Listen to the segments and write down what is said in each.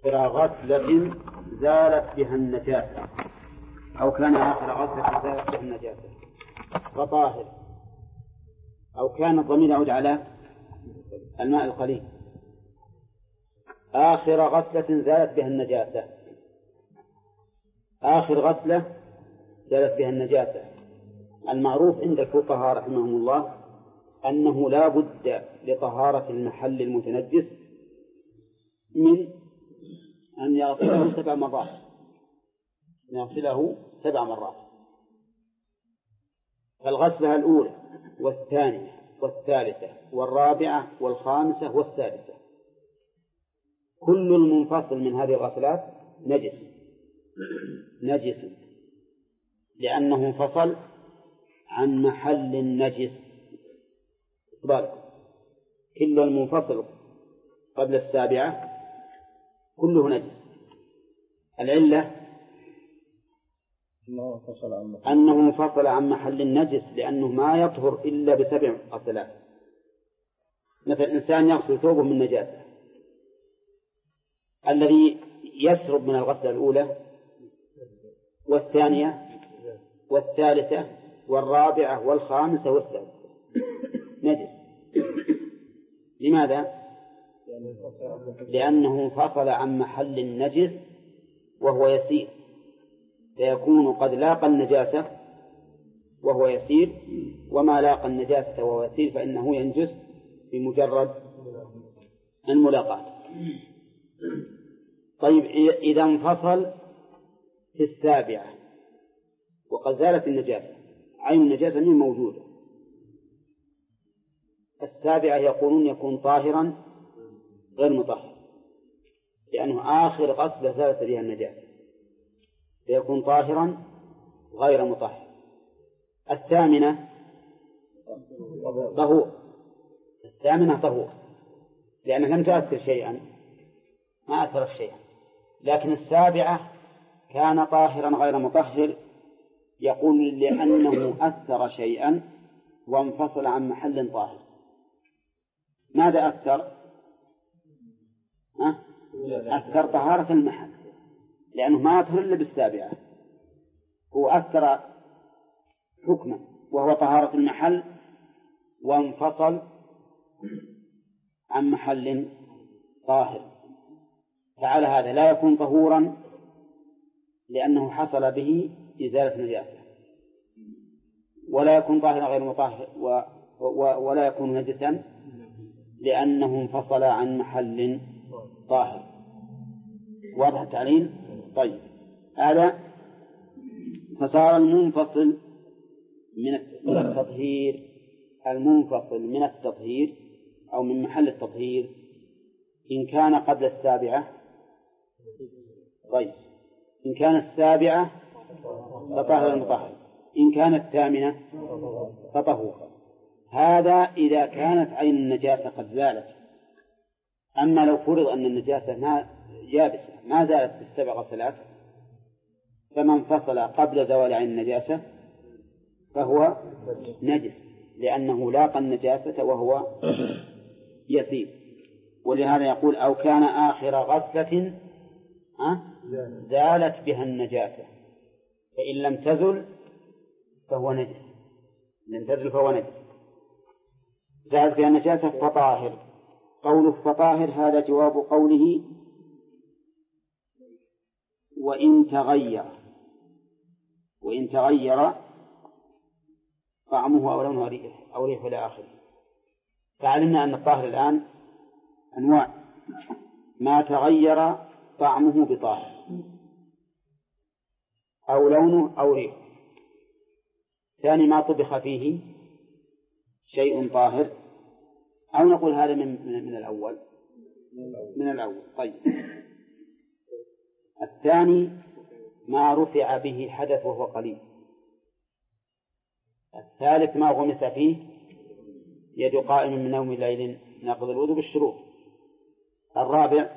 غسلة زالت بها النجاسة أو كان آخر غسلة زالت بها النجاسة فطاهر، أو كان الضمير يعود على الماء القليل. آخر غسلة زالت بها النجاسة، آخر غسلة زالت بها النجاسة. المعروف عند الفقهاء رحمهم الله أنه لا بد لطهارة المحل المتنجس من أن يغسله 7 مرات، يغسله 7 مرات. فالغسلة الأولى والثانية والثالثة والرابعة والخامسة والسادسة كل المنفصل من هذه الغسلات نجس لأنه انفصل عن محل النجس. كل المنفصل قبل السابعة كله نجس. العلة أنه انفصل عن محل النجس لأنه ما يطهر إلا ب7 غسلات. مثل إنسان يغسل ثوبه من نجاسة، الذي يشرب من الغسلة الأولى والثانية والثالثة والرابعة والخامسة والسادسة نجس. لماذا؟ لأنه انفصل عن محل النجس وهو يسير، فيكون قد لاقى النجاسة وهو يسير، وما لاقى النجاسة وهو يسير فإنه ينجس بمجرد الملاقاة. طيب، إذا انفصل في السابعة وقد زالت النجاسة، عين النجاسة من موجودة، السابعة يقولون يكون طاهرا غير مطهر، لأنه آخر غسلة زالت بها النجاسة، فيكون طاهرا غير مطهر. الثامنة طهور لأنها لم تؤثر شيئا، ما أثرت شيئا. لكن السابعة كان طاهرا غير مطهر، يقول لأنه أثر شيئا وانفصل عن محل طاهر. ماذا أثر؟ أثر طهارة المحل، لأنه ما يطهر إلا بالسابعة. هو أثر حكما وهو طهارة المحل وانفصل عن محل طاهر، فعلى هذا لا يكون طهورا لأنه حصل به إزالة نجاسة، ولا يكون طاهرا غير مطهر، ولا يكون نجسا لأنه انفصل عن محل طاهر. واضح التعليم؟ طيب، هذا فصار المنفصل من التطهير، المنفصل من التطهير أو من محل التطهير إن كان قبل السابعة. طيب، إن كان السابعة فطهر المطهر، إن كان الثامنة فطهور. هذا إذا كانت عين النجاسة قد زالت. أما لو فرض أن النجاسة يابسة ما زالت في ال7 غسلات، فمن انفصل قبل زوال عين النجاسة فهو نجس لأنه لاقى النجاسة وهو يسير. ولهذا يقول أو كان آخر غسلة زالت بها النجاسة، فإن لم تزل فهو نجس، زالت بها النجاسة فطاهر. قوله فطاهر هذا جواب قوله وإن تغير طعمه أو لونه أو ريحه إلى آخره. فعلمنا أن الطاهر الآن أنواع: ما تغير طعمه بطاهر أو لونه أو ريحه. ثاني ما طبخ فيه شيء طاهر، أو نقول هذا من الأول. طيب، الثاني ما رفع به حدث وهو قليل. الثالث ما غمس فيه يد قائم من نوم الليل ناقض الوضوء بالشروط. الرابع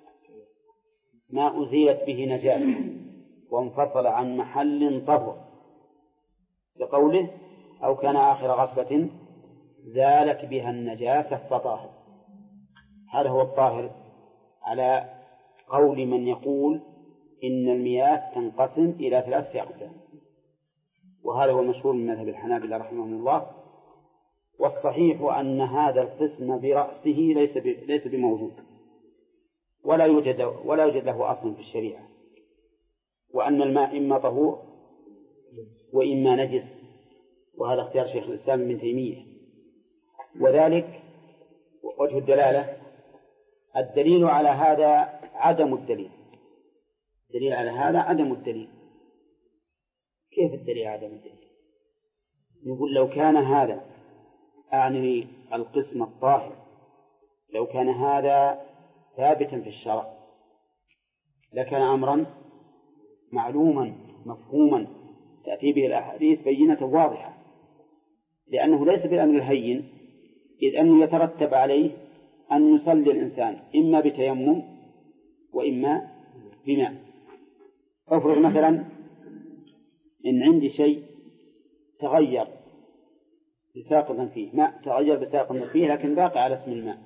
ما أزيلت به نجاسة وانفصل عن محل طهر، بقوله أو كان آخر غسلة زالت بها النجاسة فطاهر. هذا هو الطاهر على قول من يقول إن المياه تنقسم إلى 3 أقسام، وهذا هو المشهور من مذهب الحنابلة رحمهم الله. والصحيح أن هذا القسم برأسه ليس بموجود، ولا يوجد له أصل في الشريعة، وأن الماء إما طهور وإما نجس، وهذا اختيار شيخ الإسلام ابن تيمية. وذلك وجه الدلالة، الدليل على هذا عدم الدليل. الدليل على هذا عدم الدليل. كيف الدليل عدم الدليل؟ نقول لو كان هذا، أعني القسم الطاهر، لو كان هذا ثابتا في الشرع لكان أمرا معلوما مفهوما تأتي به الأحاديث بينة واضحة، لأنه ليس بالأمر الهين، إذ أنه يترتب عليه أن يصلي الإنسان إما بتيمم وإما بماء. أفرض مثلا إن عندي شيء تغير بساقط فيه، ماء تغير بساقط فيه لكن باقي على اسم الماء،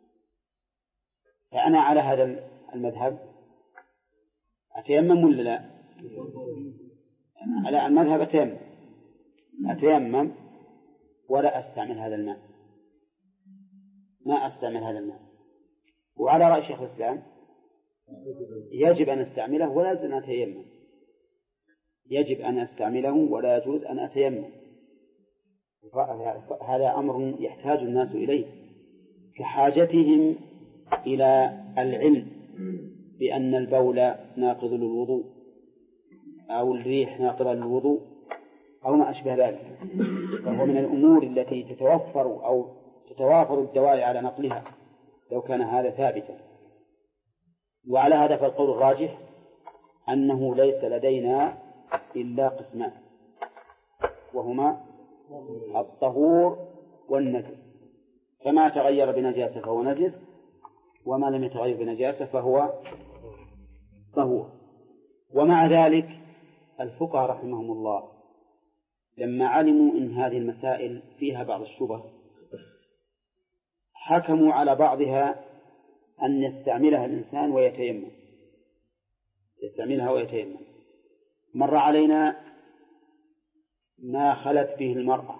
فأنا على هذا المذهب أتيمم ولا لا؟ على المذهب أتيمم ولا أستعمل هذا الماء، ما أستعمل هذا الماء. وعلى رأي شيخ الإسلام يجب أن أستعمله ولا يجوز أن أتيمم، يجب أن أستعمله ولا يجوز أن أتيمم. هذا أمر يحتاج الناس إليه كحاجتهم إلى العلم بأن البول ناقض للوضوء أو الريح ناقضة للوضوء أو ما أشبه ذلك، فهو من الأمور التي تتوفر أو تتوافر الدواعي على نقلها لو كان هذا ثابتا. وعلى هذا فالقول الراجح أنه ليس لدينا إلا قسمان، وهما الطهور والنجس، فما تغير بنجاسة فهو نجس، وما لم يتغير بنجاسة فهو طهور. ومع ذلك الفقهاء رحمهم الله لما علموا أن هذه المسائل فيها بعض الشبه حكموا على بعضها أن يستعملها الإنسان ويتيمم، يستعملها ويتيمم. مر علينا ما خلت فيه المرأة،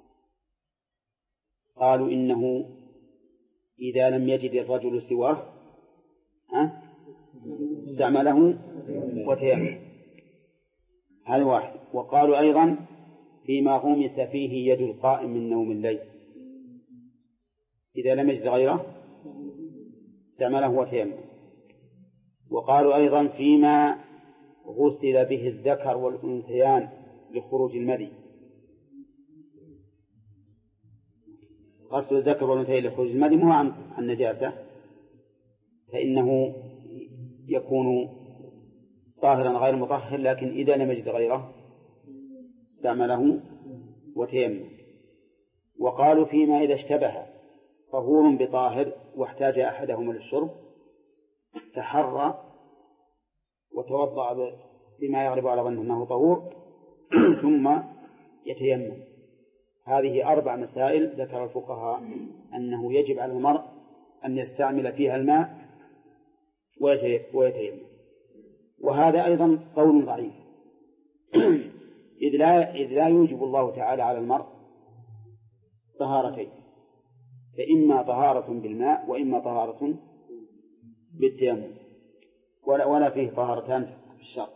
قالوا إنه إذا لم يجد الرجل سواه استعمله وتيمم، هذا واحد. وقالوا أيضا فيما غمس فيه يد القائم من نوم الليل، إذا لم يجد غيره استعمله وتيمم. وقالوا أيضا فيما غسل به الذكر والأنثيان لخروج المذي، غسل الذكر والأنثيين لخروج المذي مو عن النجاسة، فإنه يكون طاهرا غير مطهر، لكن إذا لم يجد غيره استعمله وتيمم. وقالوا فيما إذا اشتبه طهور بطاهر واحتاج أحدهما للشرب تحرى وتوضأ بما يغلب على ظنه أنه طهور ثم يتيمم. هذه 4 مسائل ذكر الفقهاء أنه يجب على المرء أن يستعمل فيها الماء ويتيمم. وهذا أيضا قول ضعيف إذ لا يوجب الله تعالى على المرء طهارتين، فإما طهارة بالماء وإما طهارة بالتيمم، ولا فيه طهارتان في الشرع.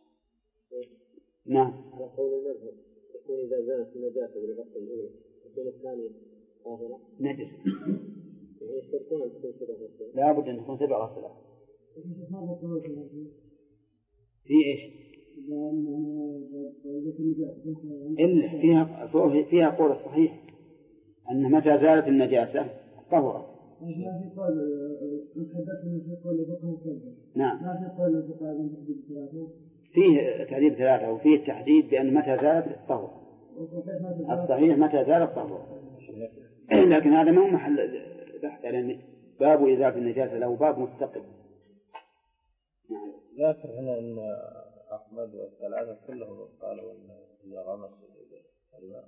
نعم. على قول المذهب يكون إذا زالت النجاسة بالغسل الأولى يكون الثانية طاهرة نجس، يعني يشترطون أن تكون 7 غسلات. لا بد أن تكون 7 غسلات. في إيش؟ إلا فيها قول الصحيح أن متى زالت النجاسة طهرت. نعم. فيه تحديد 3 وفيه التحديد بأن متى زالت طهر. الصحيح متى زالت طهر، لكن هذا ما هو محل بحث، لأن باب إزالة النجاسة له باب مستقل. ذكر هنا أن أحمد والثلاثة كلهم قالوا أن غمس الماء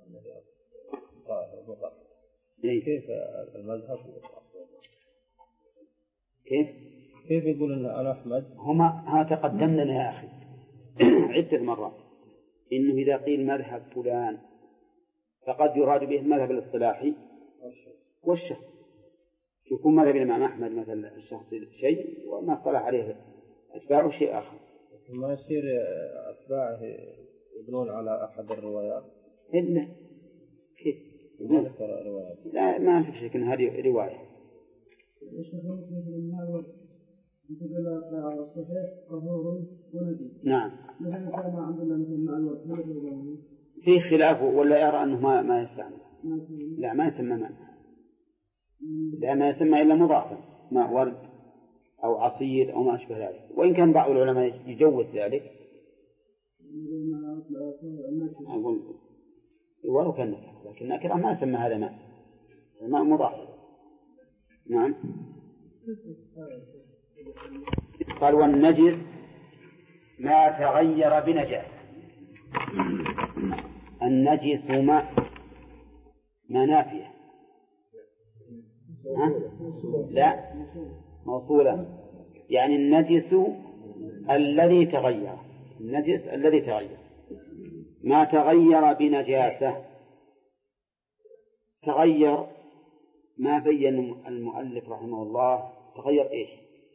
كيف المذهب؟ كيف؟ كيف يقول أن أحمد؟ هما تقدمنا لنا يا أخي عدة مرات إنه إذا قيل مذهب فلان فقد يراد به المذهب الاصطلاحي والشخص. يكون مذهب الإمام أحمد مثلا الشخص شيء وما اصطلح عليه أتباعه شيء آخر. ما يصير أتباعه يبنون على أحد الروايات؟ إلا كيف؟ لا ما في شك أن هذه رواية. نعم. في خلاف ولا يرى أنه ما يستعمل؟ لا ما يسمى ماء، لا ما يسمى إلا مضافا، ماء ورد أو عصير أو ما أشبه ذلك. وإن كان بعض العلماء يجوز ذلك أقول ولو كان نكرة، لكن نكرة ما يسمى هذا ماء، ماء مضاف. نعم. قال والنجس ما تغير بنجاسة. النجس ما نافية لا موصولة، يعني النجس الذي تغير، النجس الذي تغير. ما تغير بنجاسة، تغير ما بين المؤلف رحمه الله تغير إيش،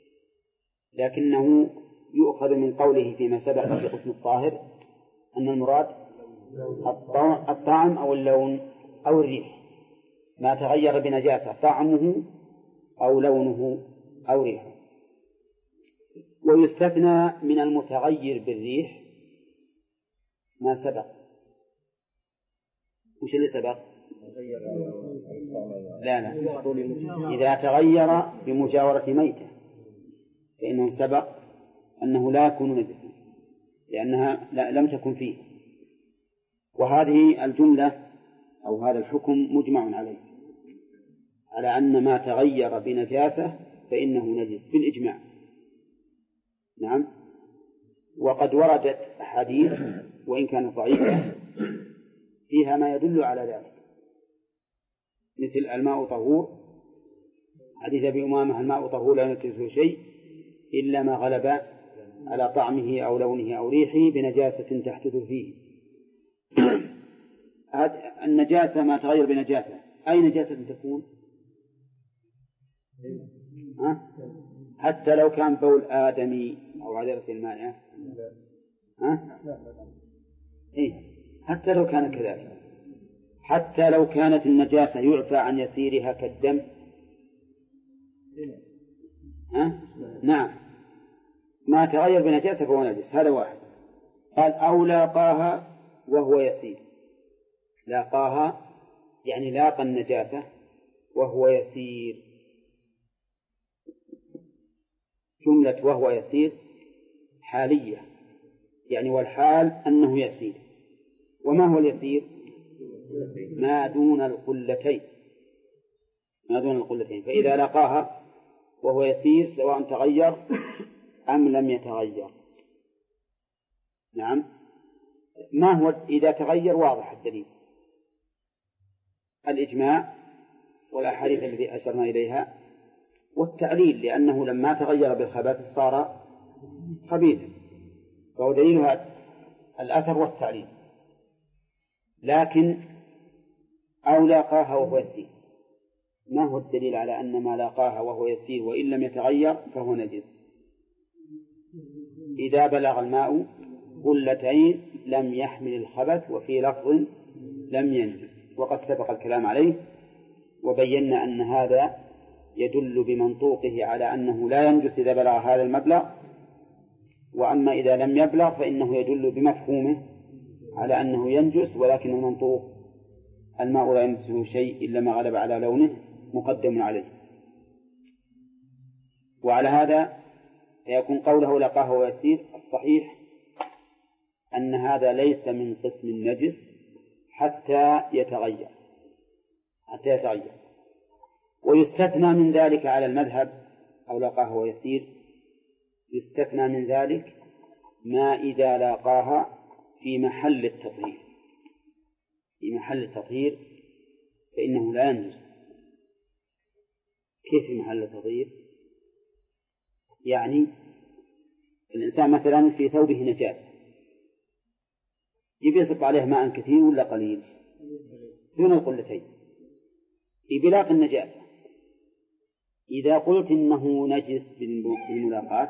لكنه يؤخذ من قوله فيما سبق في قسم الطاهر أن المراد الطعم أو اللون أو الريح. ما تغير بنجاسة طعمه أو لونه أو ريحه. ويستثنى من المتغير بالريح ما سبق. وش اللي سبق؟ لا إذا تغير بمجاورة ميتة فإنه سبق أنه لا يكون نجسا لأنها لم تكن فيه. وهذه الجملة أو هذا الحكم مجمع عليه، على أن ما تغير بنجاسة فإنه نجس بالإجماع. نعم. وقد وردت أحاديث وإن كانت ضعيفة فيها ما يدل على ذلك، مثل الماء طهور، حديث أبي أمامة الماء طهور لا ينجسه شيء إلا ما غلب على طعمه أو لونه أو ريحه بنجاسة تحدث فيه. النجاسة ما تغير بنجاسة، أي نجاسة تكون؟ حتى لو كان بول آدمي أو عذرة المائعة، حتى لو كان كذلك، حتى لو كانت النجاسة يعفى عن يسيرها كالدم. نعم. ما تغير بنجاسة فهو نجس. هذا واحد. قال أو لاقاها وهو يسير. لاقاها يعني لاقى النجاسة وهو يسير. جملة وهو يسير حالية، يعني والحال أنه يسير. وما هو اليسير؟ ما دون القلتين، ما دون القلتين. فإذا لقاها وهو يسير سواء تغير أم لم يتغير. نعم. ما هو إذا تغير؟ واضح الدليل، الإجماع والأحاديث التي أشرنا إليها والتعليل، لأنه لما تغير بالخبث صار خبيثا، فهو دليلها الأثر والتعليل. لكن أو لاقاها وهو يسير، ما هو الدليل على أن ما لاقاها وهو يسير وإن لم يتغير فهو نجس؟ إذا بلغ الماء قلتين لم يحمل الخبث، وفي لفظ لم ينجس، وقد سبق الكلام عليه وبينا أن هذا يدل بمنطوقه على أنه لا ينجس إذا بلغ هذا المبلغ، وأما إذا لم يبلغ فإنه يدل بمفهومه على أنه ينجس، ولكن المنطوق الماء لا ينجسه شيء إلا ما غلب على لونه مقدم عليه. وعلى هذا يكون قوله لقاه ويسير الصحيح أن هذا ليس من قسم النجس حتى يتغير، ويستثنى من ذلك على المذهب أو لقاه ويسير، يستثنى من ذلك ما إذا لاقاها في محل التطهير، في محل التطهير فإنه لا ينجس. كيف في محل التطهير؟ يعني الإنسان مثلا في ثوبه نجاسة يبي يصب عليه ماء كثير ولا قليل دون القلتين بلاق النجاسة. إذا قلت إنه نجس بالملاقات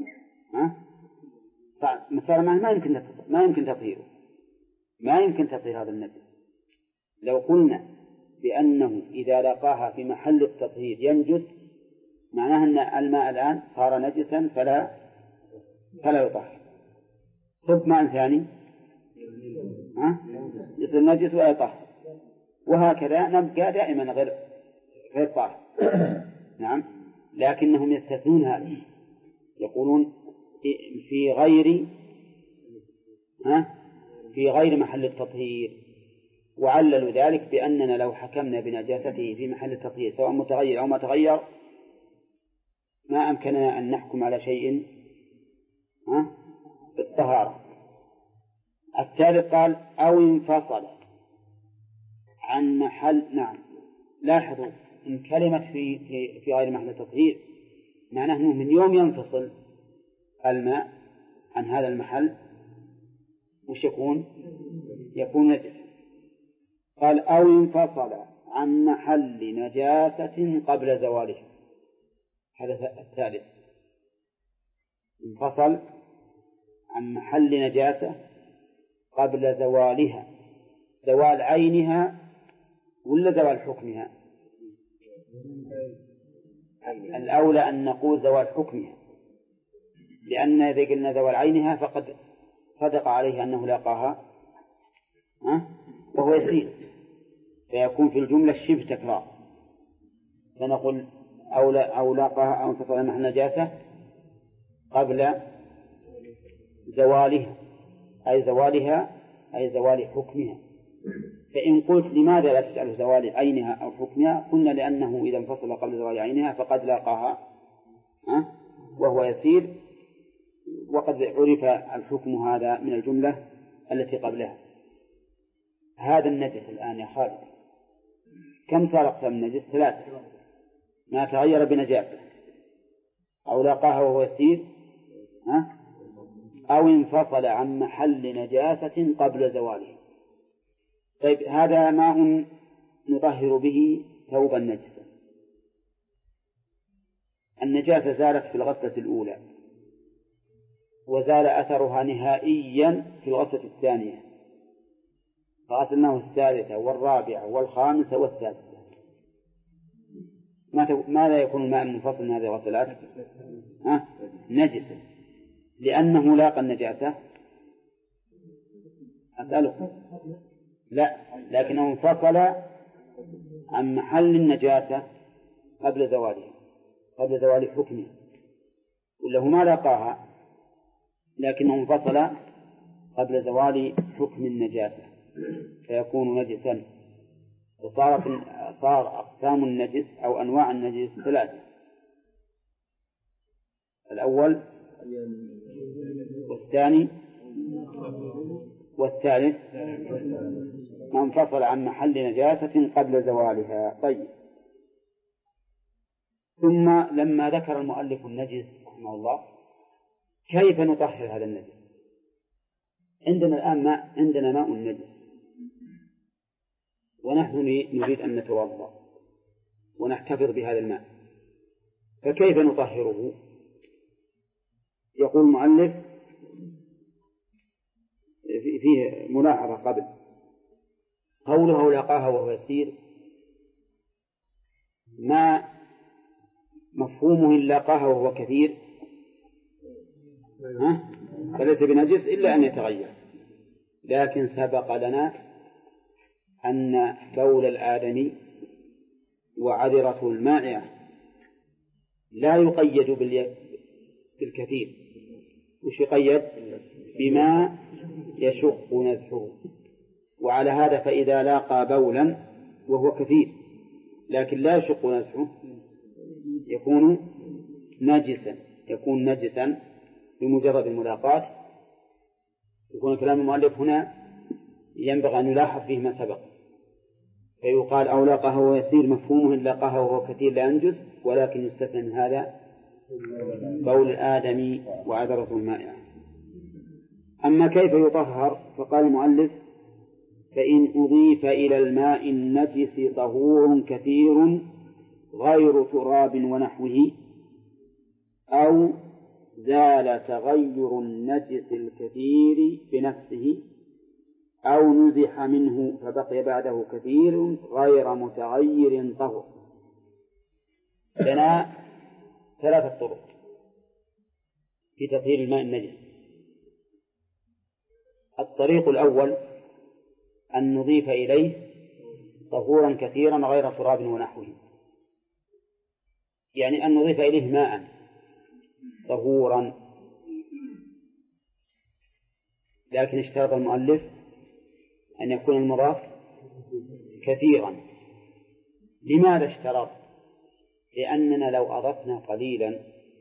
صار ما يمكن تطهيره، ما يمكن تطهير هذا النجس. لو قلنا بأنه إذا لقاها في محل التطهير ينجس معناه أن الماء الآن صار نجسا فلا يطهر. صب ماء ثاني يصير نجس ولا يطهر، وهكذا نبقى دائما غير طاهر. نعم، لكنهم يستثنون هذا، يقولون في غير محل التطهير، وعللوا ذلك بأننا لو حكمنا بنجاسته في محل التطهير سواء متغير أو ما تغير ما أمكننا أن نحكم على شيء بالطهارة. الثالث قال أو انفصل عن محل. نعم، لاحظوا إن كلمة في غير محل التطهير معناه أنه من يوم ينفصل الماء عن هذا المحل وش يكون نجس. قال أو انفصل عن محل نجاسة قبل زواله. هذا الثالث، انفصل عن محل نجاسة قبل زوالها، زوال عينها ولا زوال حكمها؟ الأولى أن نقول زوال حكمها، لأن إذا قلنا زوال عينها فقد صدق عليه أنه لاقاها وهو يسير، فيكون في الجملة شبه تكرار، فنقول أو لاقاها أو انفصل عن محل نجاسة قبل زوالها أي زوال حكمها. فإن قلت لماذا لا تجعل زوال عينها أو حكمها؟ قلنا لأنه إذا انفصل قبل زوال عينها فقد لاقاها وهو يسير، وقد عرف الحكم هذا من الجملة التي قبلها. هذا النجس الآن يا خالد كم صار أقسام النجس؟ 3: ما تغير بنجاسة، أو لاقاها وهو يسير، أو انفصل عن محل نجاسة قبل زواله. طيب، هذا ماء نطهر به ثوبا نجسا، النجاسة زالت في الغسلة الأولى وزال أثرها نهائيا في الغسلة الثانية، فغسلناه الثالثة والرابعة والخامسة والسادسة. ماذا يكون الماء المنفصل من هذه الغسلات؟ نجسا، لأنه لاقى النجاسة. أسألكم لا، لكنه انفصل عن محل النجاسة قبل زوال حكمه، وله ما لاقاها لكنه انفصل قبل زوال حكم النجاسة فيكون نجسا. صار أقسام النجس أو أنواع النجس 3: الأول والثاني والثالث ما انفصل عن محل نجاسة قبل زوالها. طيب، ثم لما ذكر المؤلف النجس رحمه الله كيف نطهر هذا النجس؟ عندنا الآن عندنا ماء نجس ونحن نريد أن نتوضأ ونحتفظ بهذا الماء، فكيف نطهره؟ يقول المؤلف فيه ملاحظة قبل قوله لاقاها وهو يسير، ما مفهومه إن لاقاها وهو كثير فليس بنجس إلا أن يتغير. لكن سبق لنا أن بول الآدمي وعذرة المائعة لا يقيد بالكثير، وش يقيد؟ بما يشق نزحه. وعلى هذا فإذا لاقى بولا وهو كثير لكن لا يشق نزحه يكون نجسا بمجرد الملاقاة. يكون كلام المؤلف هنا ينبغي أن يلاحظ فيه ما سبق، فيقال أو لاقاه وهو يسير مفهومه إن لاقاه وهو كثير لا ينجس، ولكن يستثنى من هذا بول الآدمي وعذرة المائعة. أما كيف يطهر فقال المؤلف فإن أضيف إلى الماء النجس طهور كثير غير تراب ونحوه أو زال تغير النجس الكثير بنفسه أو نزح منه فبقي بعده كثير غير متغير طهر. لنا ثلاثة طرق في تطهير الماء النجس. الطريق الأول أن نضيف إليه طهورا كثيرا غير تراب ونحوه، يعني أن نضيف إليه ماء طهورا، لكن اشترط المؤلف أن يكون المضاف كثيرا. لماذا اشترط؟ لأننا لو أضفنا قليلا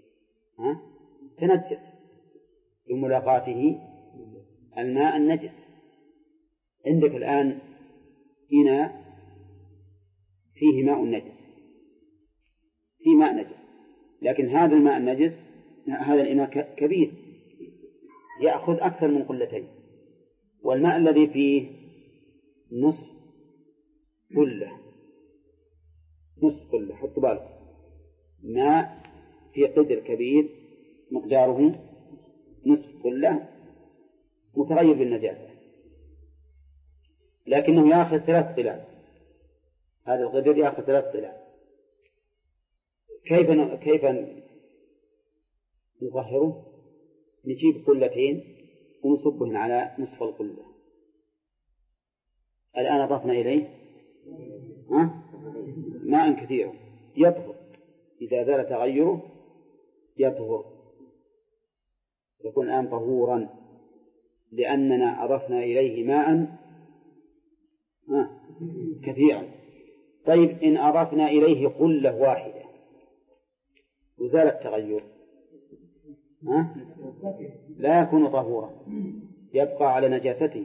تنجس بملاقاته الماء النجس. عندك الآن إناء فيه ماء نجس، فيه ماء نجس، لكن هذا الماء النجس هذا الإناء كبير يأخذ أكثر من قلتين، والماء الذي فيه نصف قلة، نصف قلة. حط بالك ماء في قدر كبير مقداره نصف قلة متغير بالنجاسة، لكنه يأخذ 3 طلال، هذا القدر يأخذ 3 طلال. كيف نطهره؟ نجيب قلتين ونصبهن على نصف القلة. الآن أضفنا إليه ماء كثير يطهر، إذا زال تغيره يطهر، يكون الآن طهورا لأننا أضفنا إليه ماء كثيرا. طيب إن أضفنا إليه قلة واحدة وزال التغير لا يكون طهورا، يبقى على نجاسته،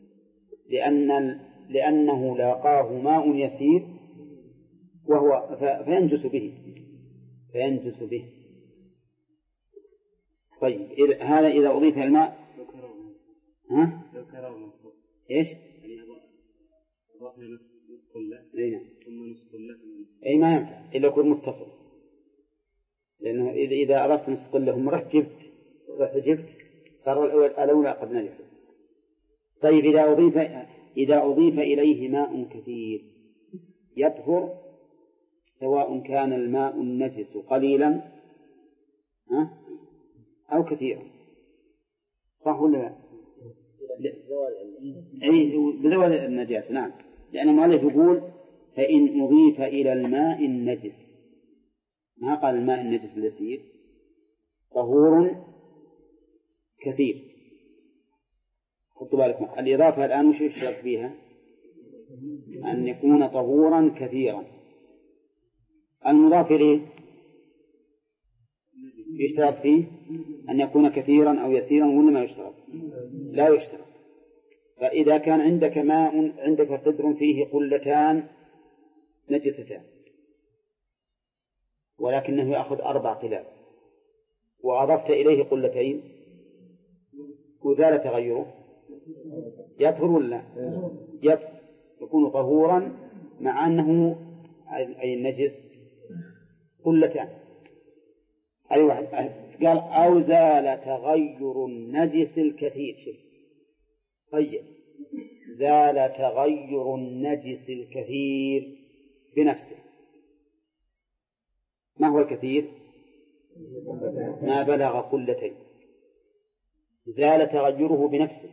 لأنه لاقاه ماء يسير وهو فينجس به. طيب هذا إذا أضيف الماء إيش؟ أي ما ينفع إلا يكون متصل، لأنه إذا أردت نصف قلة رحت جبت صار الأولى قد نجح. طيب إذا أضيف إليه ماء كثير يطهر، سواء كان الماء النجس قليلا أو كثيرا، صح ولا لا؟ أي بزوال النجاسة. نعم، لأن المؤلف يقول فإن أضيف إلى الماء النجس، ما قال الماء النجس اليسير، طهور كثير. خذوا بالكم الإضافة الآن وش يشترط فيها؟ أن يكون طهورا كثيرا. المضاف إليه يشترط فيه أن يكون كثيرا أو يسيرا ولا ما يشترط؟ لا يشترط. فإذا كان عندك ماء، عندك قدر فيه قلتان نجستان ولكنه يأخذ 4 قلال وأضفت إليه قلتين وزال تغيره، يطهر ولا يطهر؟ يكون طهورا مع أنه أي النجس قلتان. أي واحد قال أو زال تغير النجس الكثير. طيب زال تغير النجس الكثير بنفسه. ما هو الكثير؟ ما بلغ قلتين، زال تغيره بنفسه.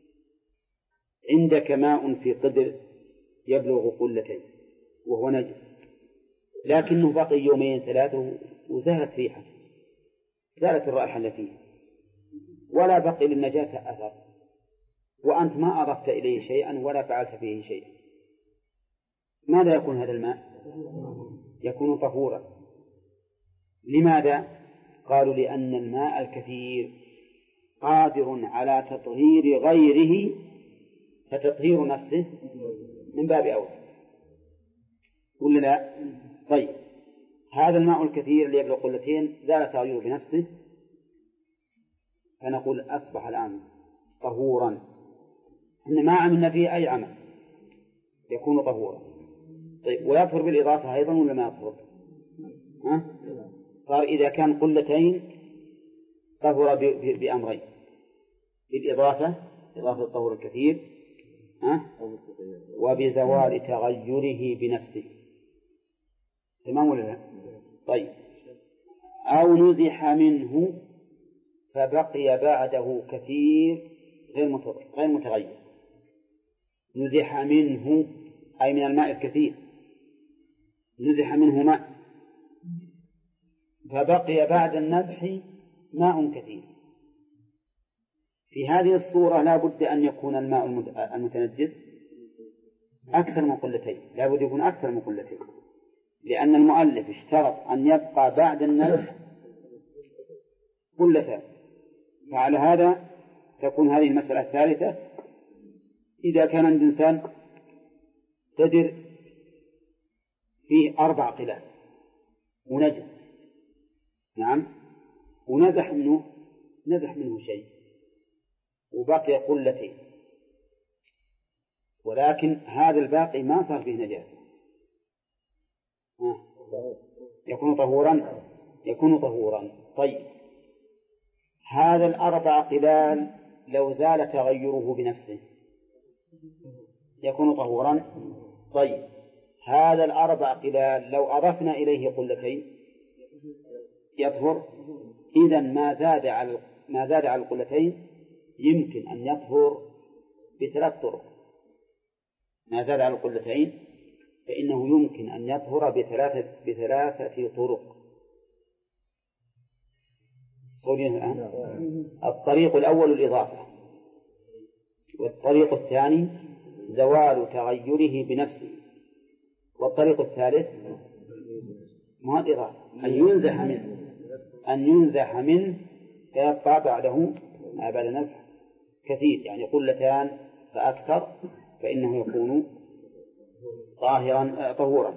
عندك ماء في قدر يبلغ قلتين وهو نجس، لكنه بقي 2 3 وزالت ريحه، زالت الرائحة التي فيه ولا بقي للنجاسة أثر، وأنت ما أضفت إليه شيئا ولا فعلت فيه شيئا، ماذا يكون هذا الماء؟ يكون طهورا. لماذا؟ قالوا لأن الماء الكثير قادر على تطهير غيره، فتطهير نفسه من باب أولى ولا لا؟ طيب هذا الماء الكثير اللي يبلغ قلتين زال تغيره بنفسه، فنقول أصبح الآن طهورا، إن ما عملنا فيه أي عمل يكون طهورا. طيب ويطهر بالإضافة أيضا ولا ما يطهر؟ صار إذا كان قلتين طهر بأمرين: بالإضافة، إضافة الطهور الكثير، وبزوال تغيره بنفسه. تمام ولا لا؟ طيب أو نزح منه فبقي بعده كثير غير متغير. نزح منه أي من الماء الكثير، نزح منه ماء فبقي بعد النزح ماء كثير. في هذه الصورة لا بد أن يكون الماء المتنجس أكثر من قلتين، لا بد يكون أكثر من قلتين، لأن المؤلف اشترط أن يبقى بعد النزح قلتان. فعلى هذا تكون هذه المسألة الثالثة: إذا كان عند إنسان قدر فيه 4 قلال ونجس، نعم، ونزح منه شيء وبقي قلتين، ولكن هذا الباقي ما صار فيه نجاسة، يكون طهورا. طيب هذا 4 قلال لو زال تغيره بنفسه يكون طهورا. طيب هذا 4 قلال لو أضفنا إليه قلتين يطهر. إذن ما زاد على القلتين يمكن أن يطهر ب3 طرق. ما زاد على القلتين فإنه يمكن أن يطهر ب3 طرق. الطريق الأول الإضافة، والطريق الثاني زوال تغيره بنفسه، والطريق الثالث ما الإضافة، أن ينزح منه فيبقى بعده بعد نزح كثير، يعني قلتان فأكثر، فإنه يكون طهورا.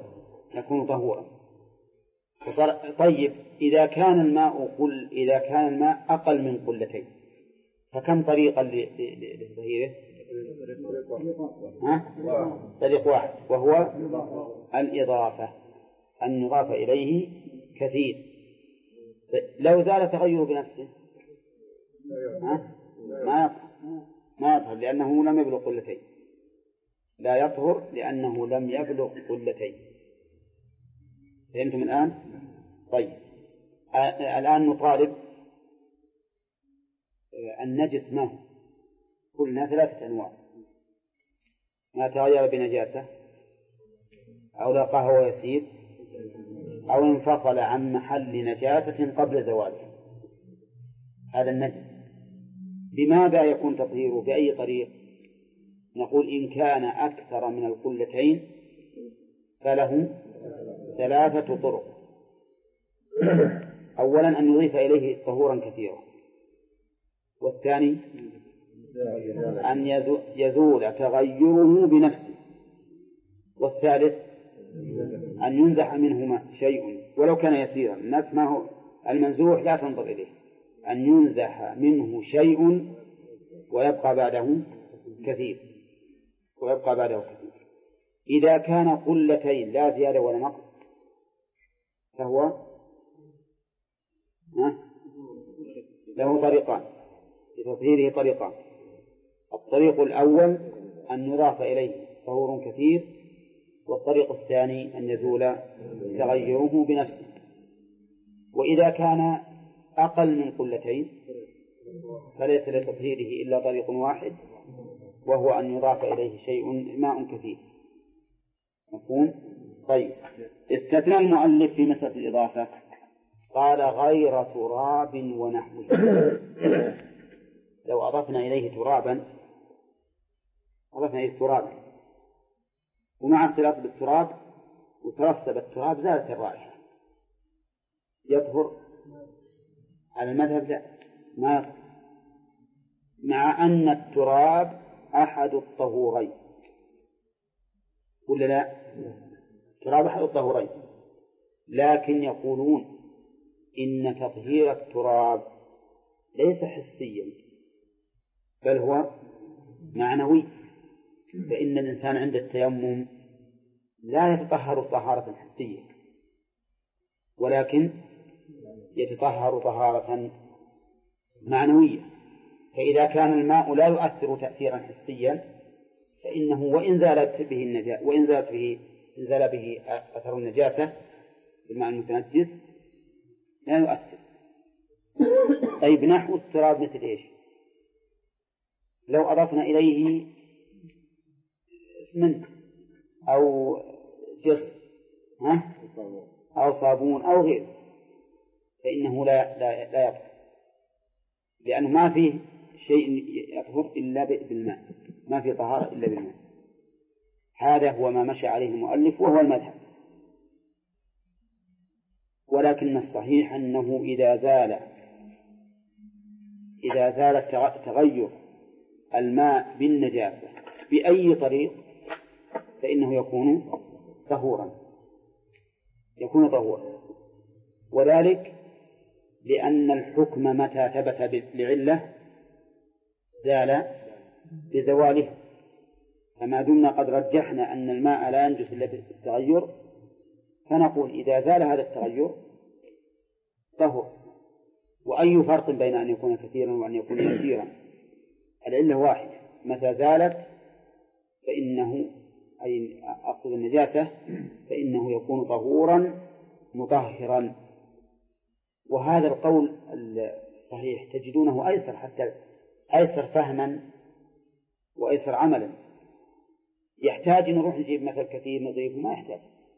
طيب إذا كان الماء أقل من قلتين فكم طريقا لتطهيره؟ طريق واحد، وهو الإضافة، أن يضاف إليه كثير. لو زال تغيره بنفسه ما يطهر لأنه لم يبلغ قلتين. لا يطهر لأنه لم يبلغ قلتين. فهمتم الآن؟ طيب الآن نطالب النجس ما هو؟ قلنا 3 أنواع: ما تغير بنجاسة، أو لقاه وهو يسير، أو انفصل عن محل نجاسة قبل زواله. هذا النجس بماذا يكون تطهيره؟ بأي طريق؟ نقول إن كان أكثر من القلتين فله 3 طرق. أولا أن يضيف إليه طهورا كثيرا، والثاني أن يزول تغيره بنفسه، والثالث أن ينزح منهما شيء ولو كان يسيرا. النزح ما هو المنزوح لا تنظر إليه، أن ينزح منه شيء ويبقى بعده كثير. إذا كان قلتين لا زيادة ولا نقص فهو له طريقان لتطهيره. طريقان: الطريق الأول أن يضاف إليه طهور كثير، والطريق الثاني أن يزول تغيره بنفسه. وإذا كان أقل من قلتين فليس لتطهيره إلا طريق واحد، وهو أن يضاف إليه شيء ماء كثير. مفهوم؟ طيب استثنى المؤلف في مسألة الإضافة، قال غير تراب ونحوه. لو أضفنا إليه ترابا ومع اختلاط بالتراب وترسب التراب زالت الرائحة، يطهر؟ على المذهب لا، ما يطهر، مع أن التراب أحد الطهورين. ولا لا؟ التراب أحد الطهورين، لكن يقولون إن تطهير التراب ليس حسيا بل هو معنوي، فإن الإنسان عند التيمم لا يتطهر طهارة حسية ولكن يتطهر طهارة معنوية. فإذا كان الماء لا يؤثر تأثيرا حسيا فإنه وإن زالت به النجاسة وإن زال به أثر النجاسة بالماء المتنجس لا يؤثر. طيب نحو التراب مثل إيش؟ لو أضفنا إليه اسمنت أو جص أو صابون أو غيره فإنه لا يطهر، لأنه ما فيه شيء يطهر إلا بالماء، ما فيه طهارة إلا بالماء. هذا هو ما مشى عليه المؤلف وهو المذهب. ولكن الصحيح أنه إذا زال تغير الماء بالنجاسة بأي طريق فإنه يكون طهورا، وذلك لأن الحكم متى ثبت لعلة زال بزواله. فما دمنا قد رجحنا أن الماء لا ينجس إلا بالتغير فنقول إذا زال هذا التغير طهور. وأي فرق بين أن يكون كثيرا وأن يكون يسيرا؟ العلة واحدة، متى زالت فإنه أي أقصد النجاسة فإنه يكون طهورا مطهرا. وهذا القول الصحيح تجدونه أيسر، حتى أيسر فهما وأيسر عملا. يحتاج نروح نجيب مثل كثير نضيفه؟ ما يحتاج،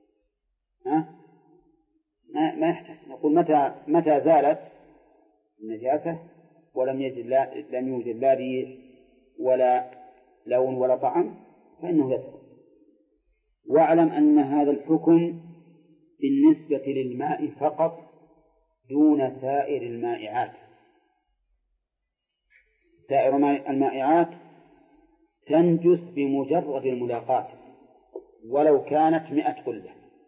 ما يحتاج. نقول متى زالت النجاسة ولم يوجد لا ريح ولا لون ولا طعم فإنه يدخل. واعلم أن هذا الحكم بالنسبة للماء فقط دون سائر المائعات. سائر المائعات تنجس بمجرد الملاقاة ولو كانت 100 قلة.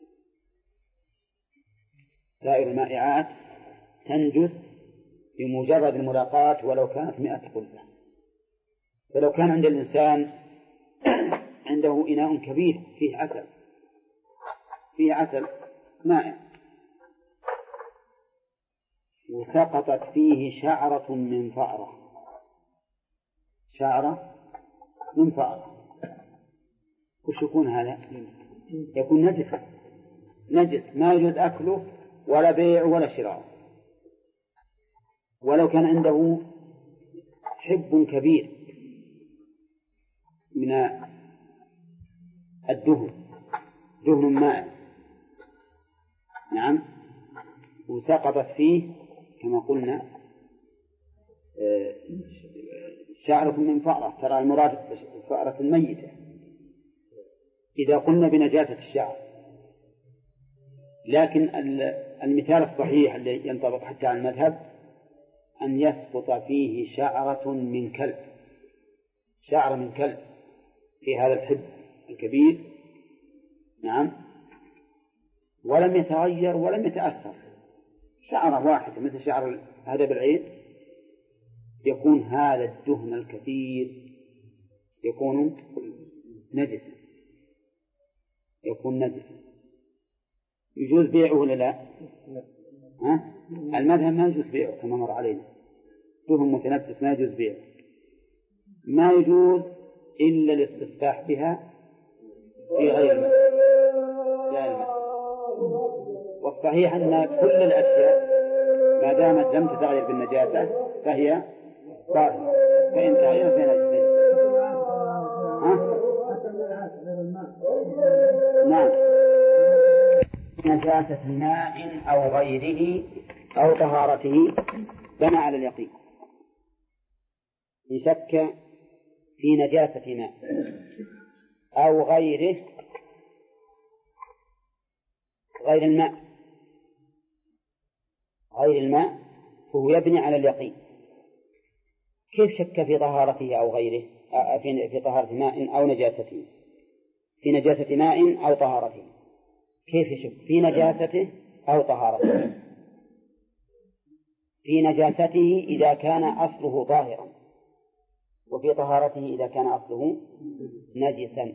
سائر المائعات تنجس بمجرد الملاقاة ولو كانت 100 قلة. فلو كان عند الإنسان عنده إناء كبير فيه عسل مائع وسقطت فيه شعرة من فأرة، وش يكون هذا؟ يكون نجس ما يجوز أكله ولا بيع ولا شراء. ولو كان عنده حب كبير من دهن مائع، نعم، وسقطت فيه كما قلنا شعرة من فأرة. ترى المراد فأرة ميتة إذا قلنا بنجاسة الشعر. لكن المثال الصحيح الذي ينطبق حتى على المذهب أن يسقط فيه شعرة من كلب في هذا الحب الكبير، نعم، ولم يتغير ولم يتأثر، شعرة واحدة مثل شعر هذا بالعين، يكون هذا الدهن الكثير يكون نجسا. يجوز بيعه ولا لا؟ المذهب ما يجوز بيعه كما مر علينا، دهن متنفس ما يجوز بيعه، ما يجوز إلا الاستصباح بها في غير المسجد. والصحيح أن كل الأشياء ما دامت لم تتغير بالنجاسة فهي طاهرة، فإن تغير فهي نعم. نجاسة ماء أو غيره أو طهارته بنى على اليقين. إن شك في نجاسة ماء أو غير الماء فهو يبني على اليقين. كيف شك في طهارته أو غيره؟ في طهارة ماء أو نجاسته، في نجاسة ماء أو طهارته، كيف يشك في نجاسته أو طهارته في نجاسته إذا كان أصله ظاهرا، وفي طهارته إذا كان أصله نجسا.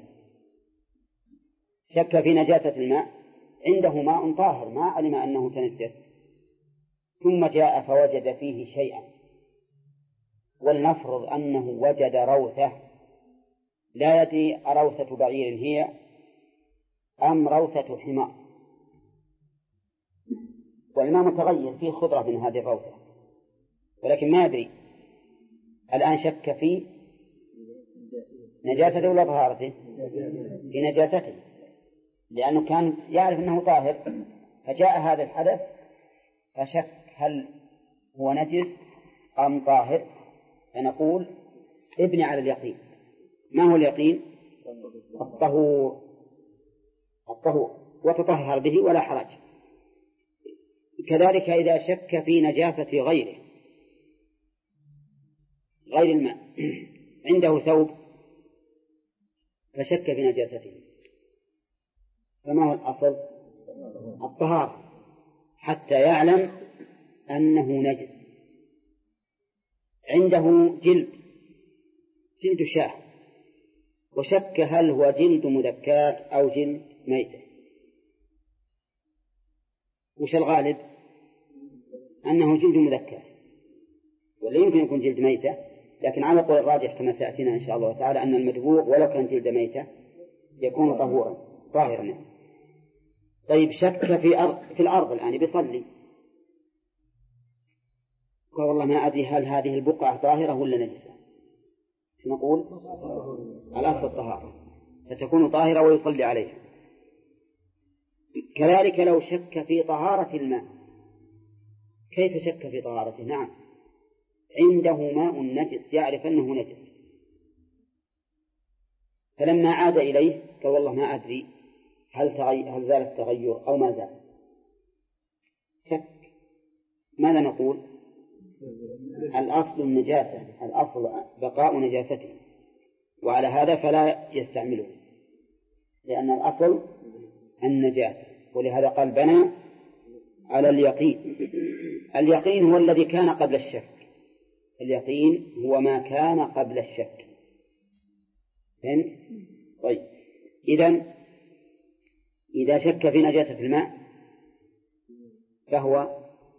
شك في نجاسة الماء، عنده ماء طاهر ما علم أنه تنجس، ثم جاء فوجد فيه شيئا، ولنفرض أنه وجد روثة، لا يدري أروثة بعير هي أم روثة حمار، والماء متغير فيه خضرة من هذه الروثة، ولكن ما يدري. الآن شك في نجاسته ولا طهارته؟ في نجاسته، لأنه كان يعرف أنه طاهر، فجاء هذا الحدث فشك هل هو نجس أم طاهر، فنقول ابني على اليقين. ما هو اليقين؟ الطهور وتطهر به ولا حرج. كذلك إذا شك في نجاسة غير الماء، عنده ثوب فشك في نجاسته، فما هو الأصل؟ الطهارة حتى يعلم أنه نجس. عنده جلد شاه، وشك هل هو جلد مذكاة أو جلد ميتة، وش الغالب؟ أنه جلد مذكاة، ولا يمكن يكون جلد ميتة، لكن على قول الراجح كما سيأتينا إن شاء الله تعالى أن المدبوغ ولو كان جلد ميتة يكون طاهرا. طيب شك في الأرض الآن بيصلي، قال والله ما أدري هل هذه البقعة طاهرة ولا نجسة، نقول الأصل الطهارة، فتكون طاهرة ويصلي عليها. كذلك لو شك في طهارة الماء، كيف شك في طهارته؟ نعم، عنده ماء نجس يعرف أنه نجس، فلما عاد إليه قال والله ما أدري هل زال التغير أو ما زال، شك. ماذا نقول؟ الأصل النجاسة، الأصل بقاء نجاسته، وعلى هذا فلا يستعمله، لأن الأصل النجاسة. ولهذا قال بنى على اليقين. اليقين هو الذي كان قبل الشك، اليقين هو ما كان قبل الشك. فهمت؟ طيب، إذا شك في نجاسة الماء فهو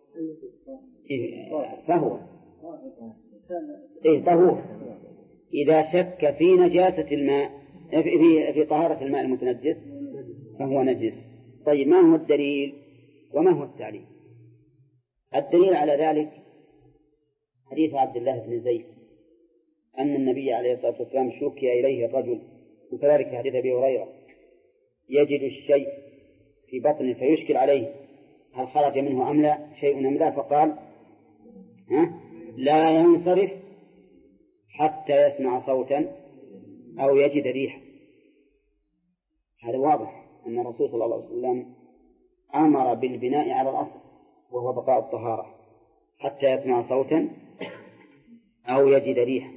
طهور. إذا شك في نجاسة الماء في طهارة الماء المتنجس فهو نجس. طيب، ما هو الدليل وما هو التعليل؟ الدليل على ذلك حديث عبد الله بن زيد أن النبي عليه الصلاة والسلام شكي إليه الرجل، وكذلك حديث أبي هريرة يجد الشيء في بطنه فيشكل عليه هل خرج منه أم لا شيء أم لا، فقال لا ينصرف حتى يسمع صوتا أو يجد ريحا. هذا واضح أن الرسول صلى الله عليه وسلم أمر بالبناء على الأصل وهو بقاء الطهارة حتى يسمع صوتا أو يجد ريحا.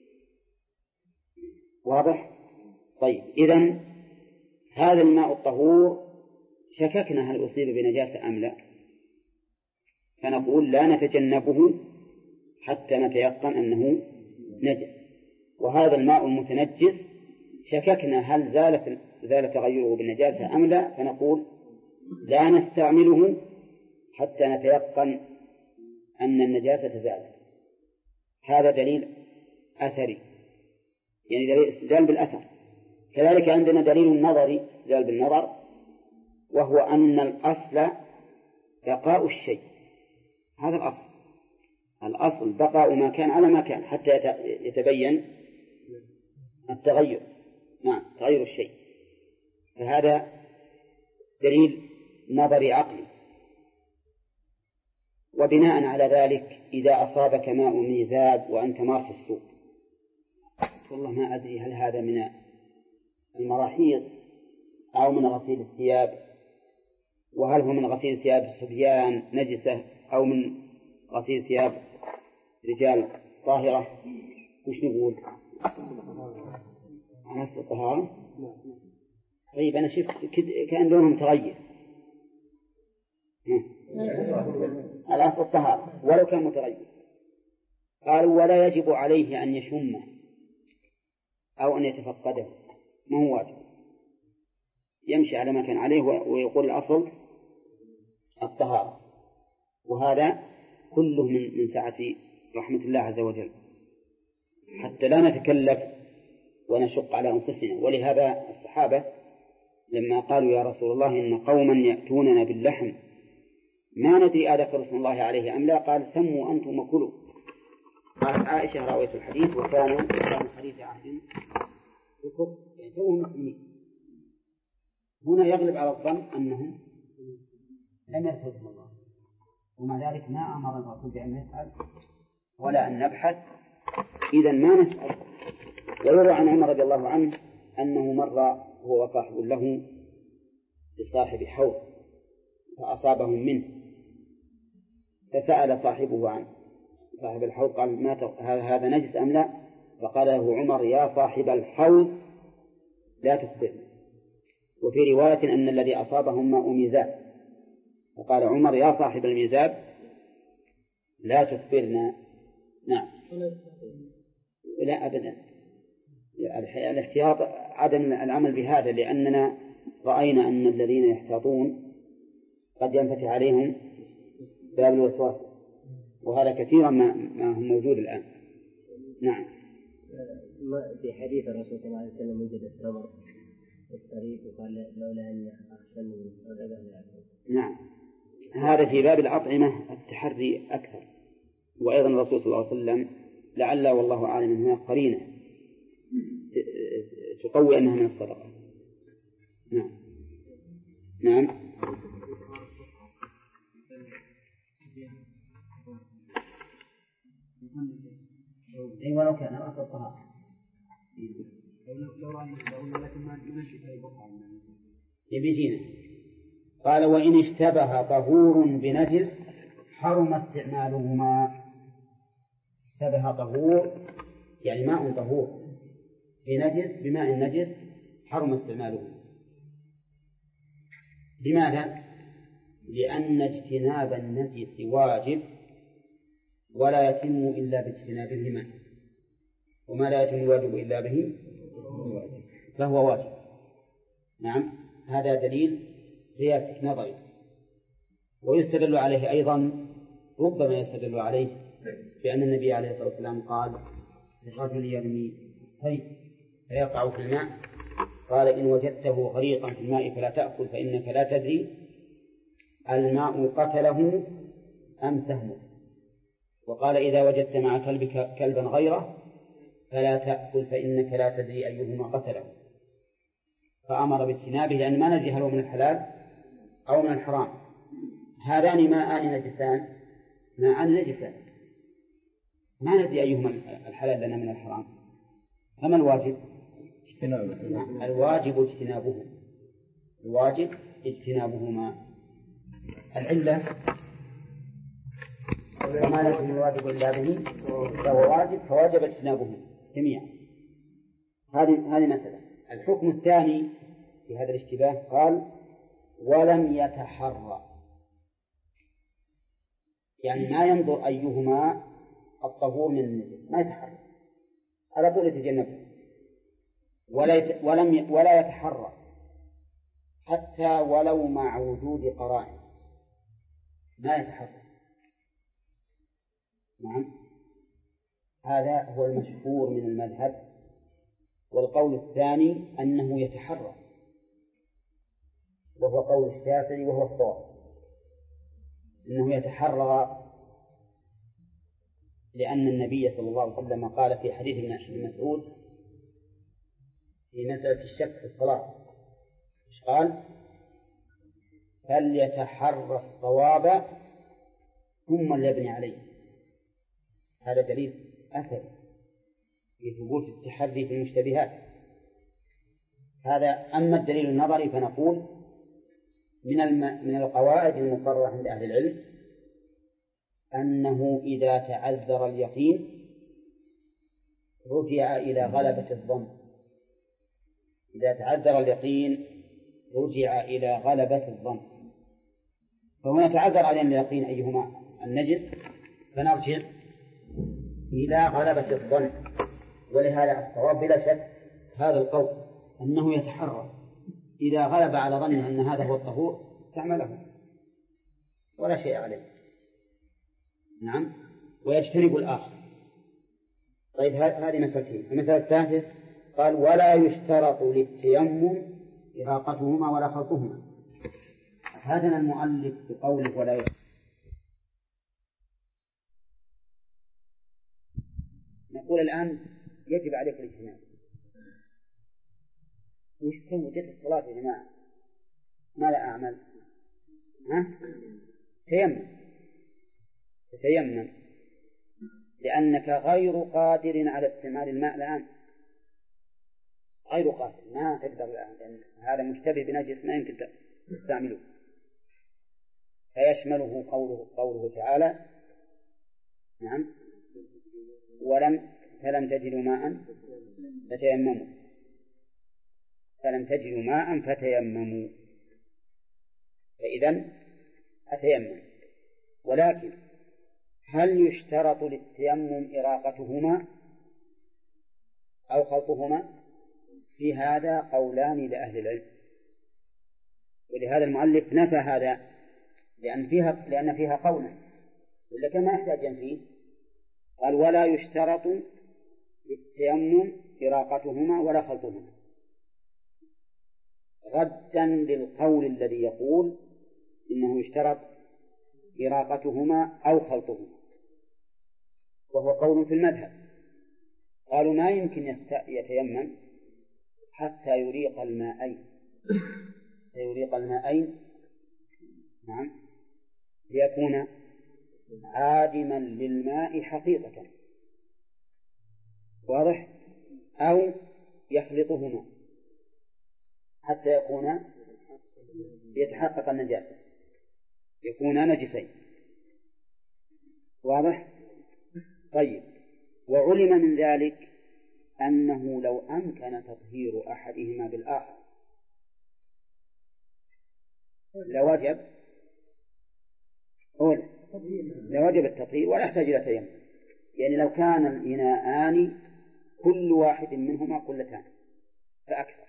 واضح؟ طيب، إذن هذا الماء الطهور شككنا هل أصيب بنجاسة أم لا، فنقول لا نتجنبه حتى نتيقن أنه نجس. وهذا الماء المتنجس شككنا هل زال تغيره بالنجاسة أم لا، فنقول لا نستعمله حتى نتيقن أن النجاسة زالت. هذا دليل أثري، يعني دليل استدلال بالأثر. كذلك عندنا دليل نظري استدلال بالنظر، وهو أن الأصل بقاء الشيء. هذا الأصل بقاء ما كان على ما كان حتى يتبين التغير. نعم، تغير الشيء. فهذا دليل نظري عقلي. وبناء على ذلك إذا أصابك ماء ميزاب وأنت مار في السوق، والله ما أدري هل هذا من المراحيض أو من غسيل الثياب، وهل هو من غسيل ثياب الصبيان نجسة أو من غسيل ثياب رجال طاهرة، وش نقول؟ عن أصل الطهارة. طيب، أنا شفت كأن لونهم تغير، الأصل الطهارة ولو كان متغير. قالوا ولا يجب عليه أن يشمه أو أن يتفقده، ما هو واجب، يمشي على ما كان عليه ويقول الأصل الطهارة. وهذا كله من سعة رحمة الله عز وجل، حتى لا نتكلف ونشق على أنفسنا. ولهذا الصحابة لما قالوا يا رسول الله إن قوما يأتوننا باللحم ما ندري أذكر اسم الله عليه أم لا، قال سموا أنتم وكلوا. قالت عائشة راوية الحديث وكانوا من حديث عهد بكفر، يعني توهم مسلمين. هنا يغلب على الظن أنهم لم يذكروا اسم الله، ومع ذلك ما أمر الرسول بأن نسأل ولا أن نبحث، إذا ما نسأل. ويروى عن عمر رضي الله عنه أنه مر هو وصاحب له بصاحب حوض فأصابهم منه، فسأل صاحبه عن صاحب الحوض قال ما هذا نجس أم لا؟ فقال له عمر يا صاحب الحوض لا تخبرني. وفي رواية أن الذي أصابهم ماء ميزاب، فقال عمر يا صاحب الميزاب لا تخبرنا. نعم. لا أبدا، الاحتياط عدم العمل بهذا، لأننا رأينا أن الذين يحتاطون قد ينفتح عليهم باب الوسواس، وهذا كثيرا ما هو موجود الآن. نعم. في حديث الرسول صلى الله عليه وسلم وجد التمر في الطريق وقال لولا أن أخشى من صدقة لا أكل. نعم، هذا في باب الأطعمة التحري أكثر. وأيضا الرسول صلى الله عليه وسلم لعل والله أعلم أنها قرينة تقوي أنها من الصدقة. نعم. نعم. أي ولو كان أصل الطهارة يبيجينا. قال وإن اشتبه طهور بنجس حرم استعمالهما. اشتبه طهور يعني ماء طهور بنجس بماء نجس حرم استعماله. لماذا؟ لأن اجتناب النجس واجب ولا يتم إلا باجتنابهما، وما لا يتم الواجب إلا به فهو واجب. نعم، هذا دليل قياسي نظري. ويستدل عليه أيضا، ربما يستدل عليه بأن النبي عليه الصلاة والسلام قال للرجل يرمي الصيد فيقع في الماء، قال إن وجدته غريقا في الماء فلا تأكل فإنك لا تدري الماء قتله أم سهمه. وقال إذا وجدت مع كلبك كلبا غيره فلا تأكل فإنك لا تدري أيهما قتله. فأمر باجتنابه لأن ما ندري هل هو من الحلال أو من الحرام. هذان ماءان نجسان، ماءان نجسان ما ندري أيهما الحلال لنا من الحرام، فما الواجب؟ الواجب اجتنابهما. الواجب اجتنابهما. العلة وما لا يكون الواجب إلا به فهو واجب فواجب اجتنابهما جميعا. هذه مسألة. الحكم الثاني في هذا الاشتباه قال ولم يتحرى، يعني ما ينظر أيهما الطهور من النجس، ما يتحرى على طول يتجنبه، ولا يتحرى حتى ولو مع وجود قرائن، ما يتحرى. نعم، هذا هو المشهور من المذهب. والقول الثاني أنه يتحرى، وهو قول الشافعي وهو الصواب، أنه يتحرى، لأن النبي صلى الله عليه وسلم قال في حديث ابن مسعود في مسألة الشك في الصلاة، قال فليتحرى الصواب ثم ليبني عليه. هذا دليل أثر في ثبوت التحري في المشتبهات. هذا. أما الدليل النظري فنقول من القواعد المقررة عند أهل العلم أنه إذا تعذر اليقين رجع إلى غلبة الظن. إذا تعذر اليقين رجع إلى غلبة الظن. فهنا تعذر علينا اليقين أيهما النجس، فنرجع إلى غلبة الظن. ولهذا الصواب بلا شك هذا القول أنه يتحرى إذا غلب على ظنه أن هذا هو الطهور استعمله ولا شيء عليه. نعم، ويجتنب الآخر. طيب هذه مسألتين. المسألة الثالثة قال ولا يشترط للتيمم إراقتهما ولا خلطهما. هذا المؤلف بقوله ولا يشترط. نقول الآن يجب عليك الاجتناب. وش سوي؟ جت الصلاة يا جماعة، ماذا أعمل؟ تيمم لأنك غير قادر على استعمال الماء الآن، غير قادر، ما تقدر الآن لأن هذا مشتبه بنجس ما يمكن تستعمله. فيشمله قوله تعالى نعم فلم تجدوا ماء فتيمموا فإذن أتيمم. ولكن هل يشترط للتيمم إراقتهما أو خلطهما؟ في هذا قولان لأهل العلم، ولهذا المؤلف نفى هذا لأن فيها قولا، ولا كما يحتاج فيه. قال ولا يشترط للتيمم إراقتهما ولا خلطهما، ردا للقول الذي يقول إنه يشترط إراقتهما أو خلطهما، وهو قول في المذهب. قالوا ما يمكن يتيمم حتى يريق الماءين نعم ليكون عادما للماء حقيقة، واضح؟ أو يخلطهما حتى يتحقق النجاسة، يكون نجسين، واضح؟ طيب، وعلم من ذلك أنه لو أمكن تطهير أحدهما بالآخر لوجب التطهير ولا يحتاج إلى تيمم. يعني لو كان الإناءان كل واحد منهما قلتان فأكثر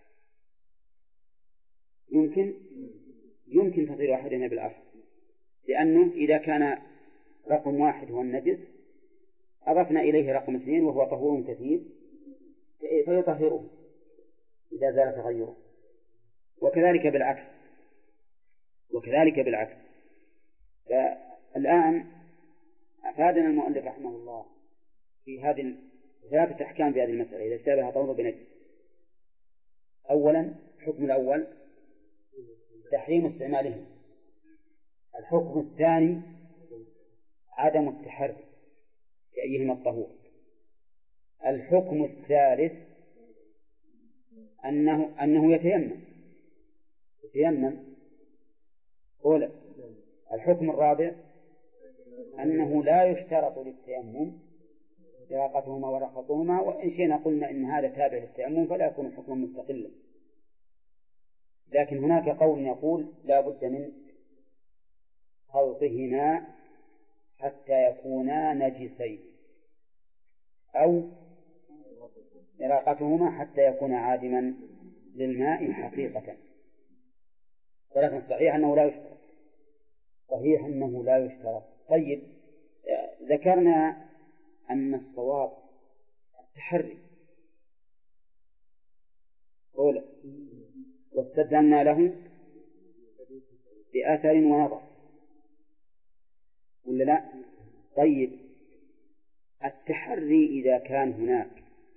يمكن تطهير أحدهما بالآخر، لأنه إذا كان رقم واحد هو النجس أضفنا إليه رقم 2 وهو طهور كثير فيطهره إذا زال تغيره. وكذلك بالعكس. فالآن أفادنا المؤلف رحمه الله في هذه 3 أحكام في هذه المسألة إذا اشتبه طهور بنجس. أولا، الحكم الأول تحريم استعمالهم. الحكم الثاني عدم التحري بأيهما الطهور. الحكم الثالث أنه يتيمم. أولا. الحكم الرابع أنه لا يشترط للتيمم إراقتهما ولا خلطهما، وإن شئنا قلنا إن هذا تابع للتيمم فلا يكون حكما مستقلا. لكن هناك قول يقول لا بد من خلطهما حتى يكونا نجسين، أو إراقتهما حتى يكون عادما للماء حقيقة. ولكن صحيح أنه لا يشترط. طيب، ذكرنا أن الصواب التحري أولا، واستدلنا له بأثر ونظر، ولا لا؟ طيب، التحري إذا كان هناك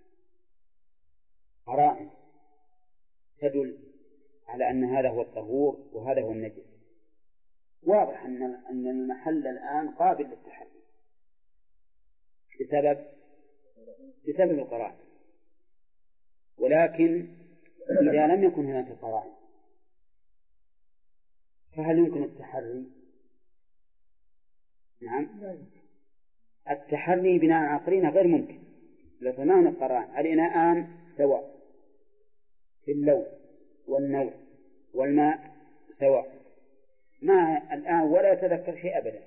قرائن تدل على أن هذا هو الطهور وهذا هو النجس، واضح أن المحل الآن قابل للتحري بسبب القرائن. ولكن إذا لم يكن هناك قرائن فهل يمكن التحري؟ نعم، التحري بناء على قرينة غير ممكن. لو سمعنا القرائن الإناءان سواء في اللون والنوع والماء سواء، ما الآن ولا يتذكر شيء أبدا.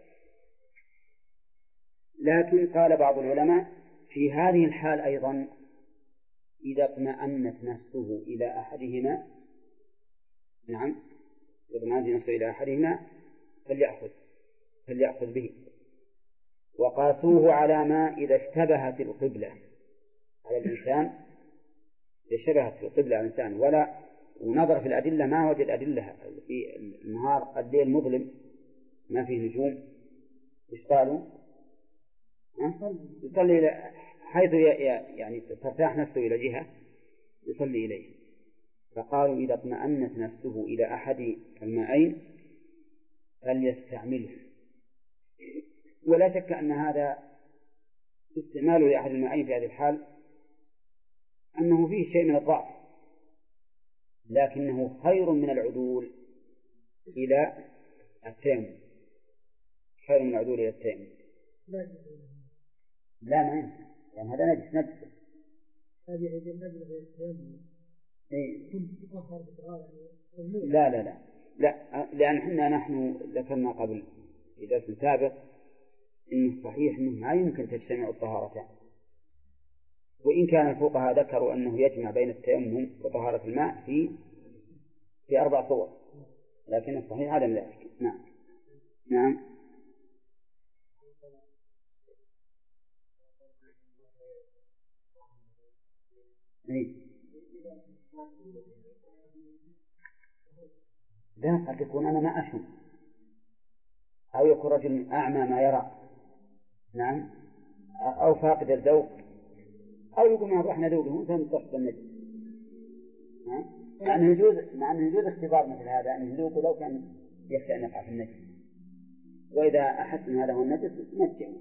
لكن قال بعض العلماء في هذه الحال أيضا إذا اطمأنت نفسه إلى أحدهما، نعم، إذا اطمأنت نفسه إلى أحدهما فليأخذ به. وقاسوه على ما إذا اشتبهت القبلة على الإنسان، إذا اشتبهت القبلة على الإنسان ونظر في الأدلة ما وجد أدلة في النهار، الليل مظلم ما فيه نجوم، إيش قالوا؟ يصلي إلى حيث يعني ترتاح نفسه إلى جهة يصلي إليه. فقالوا إذا اطمأنت نفسه إلى أحد الماءين فليستعمله. ولا شك أن هذا استعماله لأحد الماءين في هذه الحال أنه فيه شيء من الضعف، لكنه خير من العدول إلى التيمم، خير من العدول إلى التيمم. لا ما يمكن، يعني هذا نجس. هذه أيضا نجس غير التيمم. لا لا لا لا، لأن نحن ذكرنا قبل في درس سابق إن الصحيح أنه ما يمكن تجتمع الطهارتان، وإن كان الفقهاء ذكروا أنه يجمع بين التيمم وطهارة الماء في 4 صور، لكن الصحيح عدم ذلك. نعم. لا، قد يكون أنا ما أفهم، أو يكون رجل أعمى ما يرى، نعم، أو فاقد الذوق، أو يقول ما رحنا ذوقه فنطفى النجس. مع أنه يجوز اختبار مثل هذا، أن ذوقه لو كان يخشى أن يقع في النجس، وإذا أحس أن هذا هو النجس نجسه.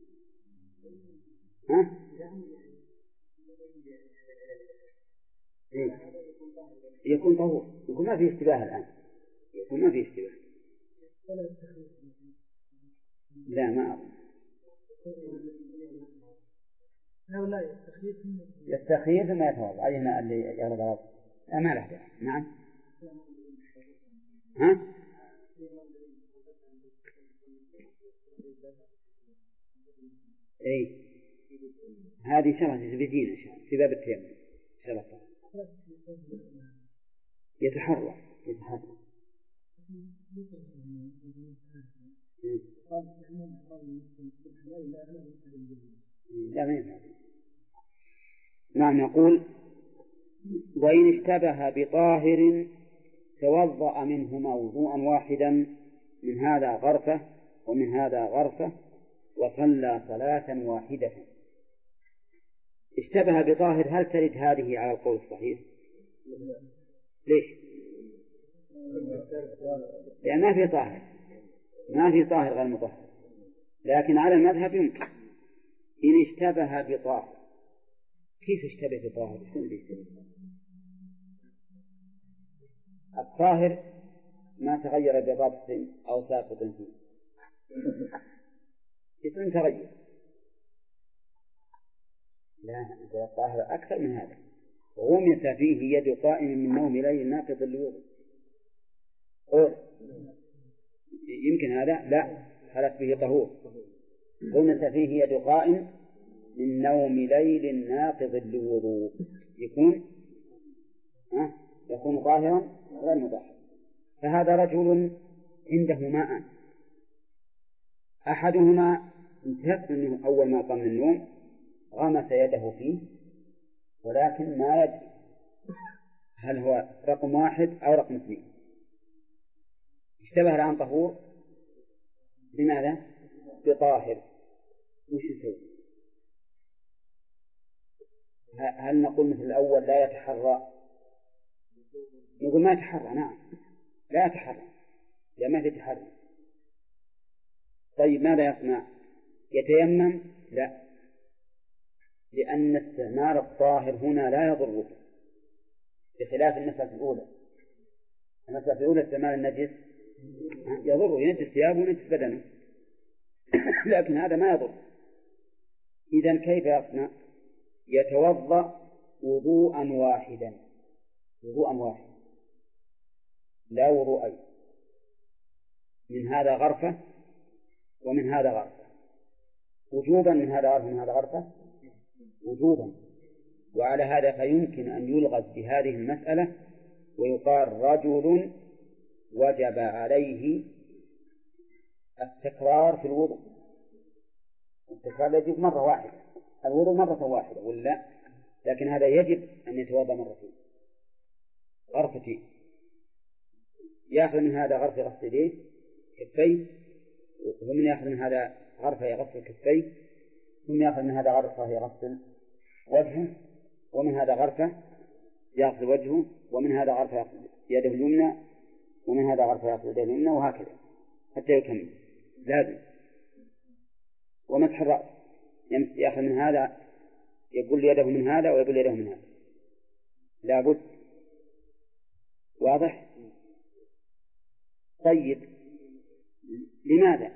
يكون طهور، يكون ما فيه اشتباه الآن، يكون ما فيه اشتباه. لا ما أظن. يستخير ثم يتوضأ، أي هنا اللي يغلب على ما له داعي. نعم. هذه شرح بيجينا في باب التيمم شرح يتحرى. لا ما يفعل. نعم. نقول وإن اشتبه بطاهر توضأ منهما وضوءا واحدا، من هذا غرفة ومن هذا غرفة، وصلى صلاة واحدة. اشتبه بطاهر، هل ترد هذه على القول الصحيح؟ ليش؟ لأن ما في طاهر غير مطهر، لكن على المذهب يمكن إن اشتبه بطاهر. كيف اشتبه بطاهر؟ الطاهر ما تغير بضبط أو ساقط فيه، اسم تغير. لا، الطاهر أكثر من هذا. غمس فيه يد قائم من نوم ليل ناقض الوضوء. يمكن هذا؟ لا، حلف به طهور. غمس فيه يد قائم من نوم ليل ناقض الوضوء، يكون طاهرا غير مطهر. فهذا رجل عنده ماء، أحدهما انتهت منه أول ما قام من النوم غمس يده فيه، ولكن ما يدري هل هو رقم 1 أو رقم 2. اشتبه الآن طهور بماذا؟ بطاهر. وش يسوي؟ هل نقول مثل الأول لا يتحرى؟ نقول ما يتحرى. نعم لا يتحرى، لا ما في تحرى. طيب ماذا يصنع؟ يتيمم؟ لا، لأن استعمال الطاهر هنا لا يضره، بخلاف المسألة الأولى. المسألة الأولى استعمال النجس يضره، ينجس ثيابه وينجس بدنه، لكن هذا ما يضر. إذن كيف يصنع؟ يتوضأ وضوءا واحدا، لا وضوءين. من هذا غرفة ومن هذا غرفة وجوبا، من هذا غرفة ومن هذا غرفة وجوبا. وعلى هذا فيمكن أن يلغز بهذه المسألة ويقال رجل وجب عليه التكرار في الوضوء. التكرار يجب مرة واحدة، الوضوء مرة واحدة ولا؟ لكن هذا يجب أن يتوضأ مرتين غرفتين، يأخذ من هذا غرفة غسل يديه كفيه، ومن يأخذ من هذا غرفة يغسل كفيه، ثم يأخذ من هذا غرفة يغسل وجهه، ومن هذا غرفة يغسل وجهه، ومن هذا غرفة يغسل يده اليمنى، ومن هذا غرفة يغسل يده اليمنى، وهكذا حتى يكمل لازم. ومسح الرأس يأخذ من هذا يقول يده من هذا ويقول يده من هذا، لا بد. واضح؟ طيب لماذا؟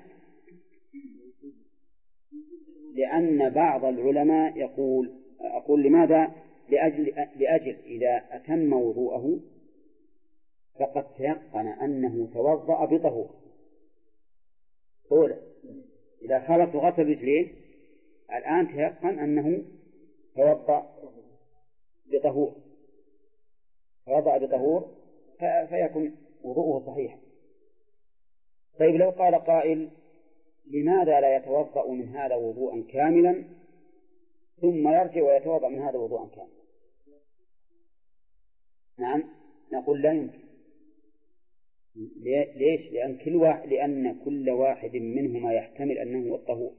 لأن بعض العلماء أقول لماذا؟ لأجل إذا أتم وضوءه فقد تيقن أنه توضأ بطهور. أولا إذا خلص وغسل رجليه الآن تيقن أنه توضأ بطهور فيكون وضوءه صحيح. طيب لو قال قائل لماذا لا يتوضأ من هذا وضوءا كاملا ثم يرجع ويتوضأ من هذا وضوءا كاملا؟ نعم، نقول لا يمكن. ليش؟ لأن كل واحد منهما يحتمل أنه هو الطهور،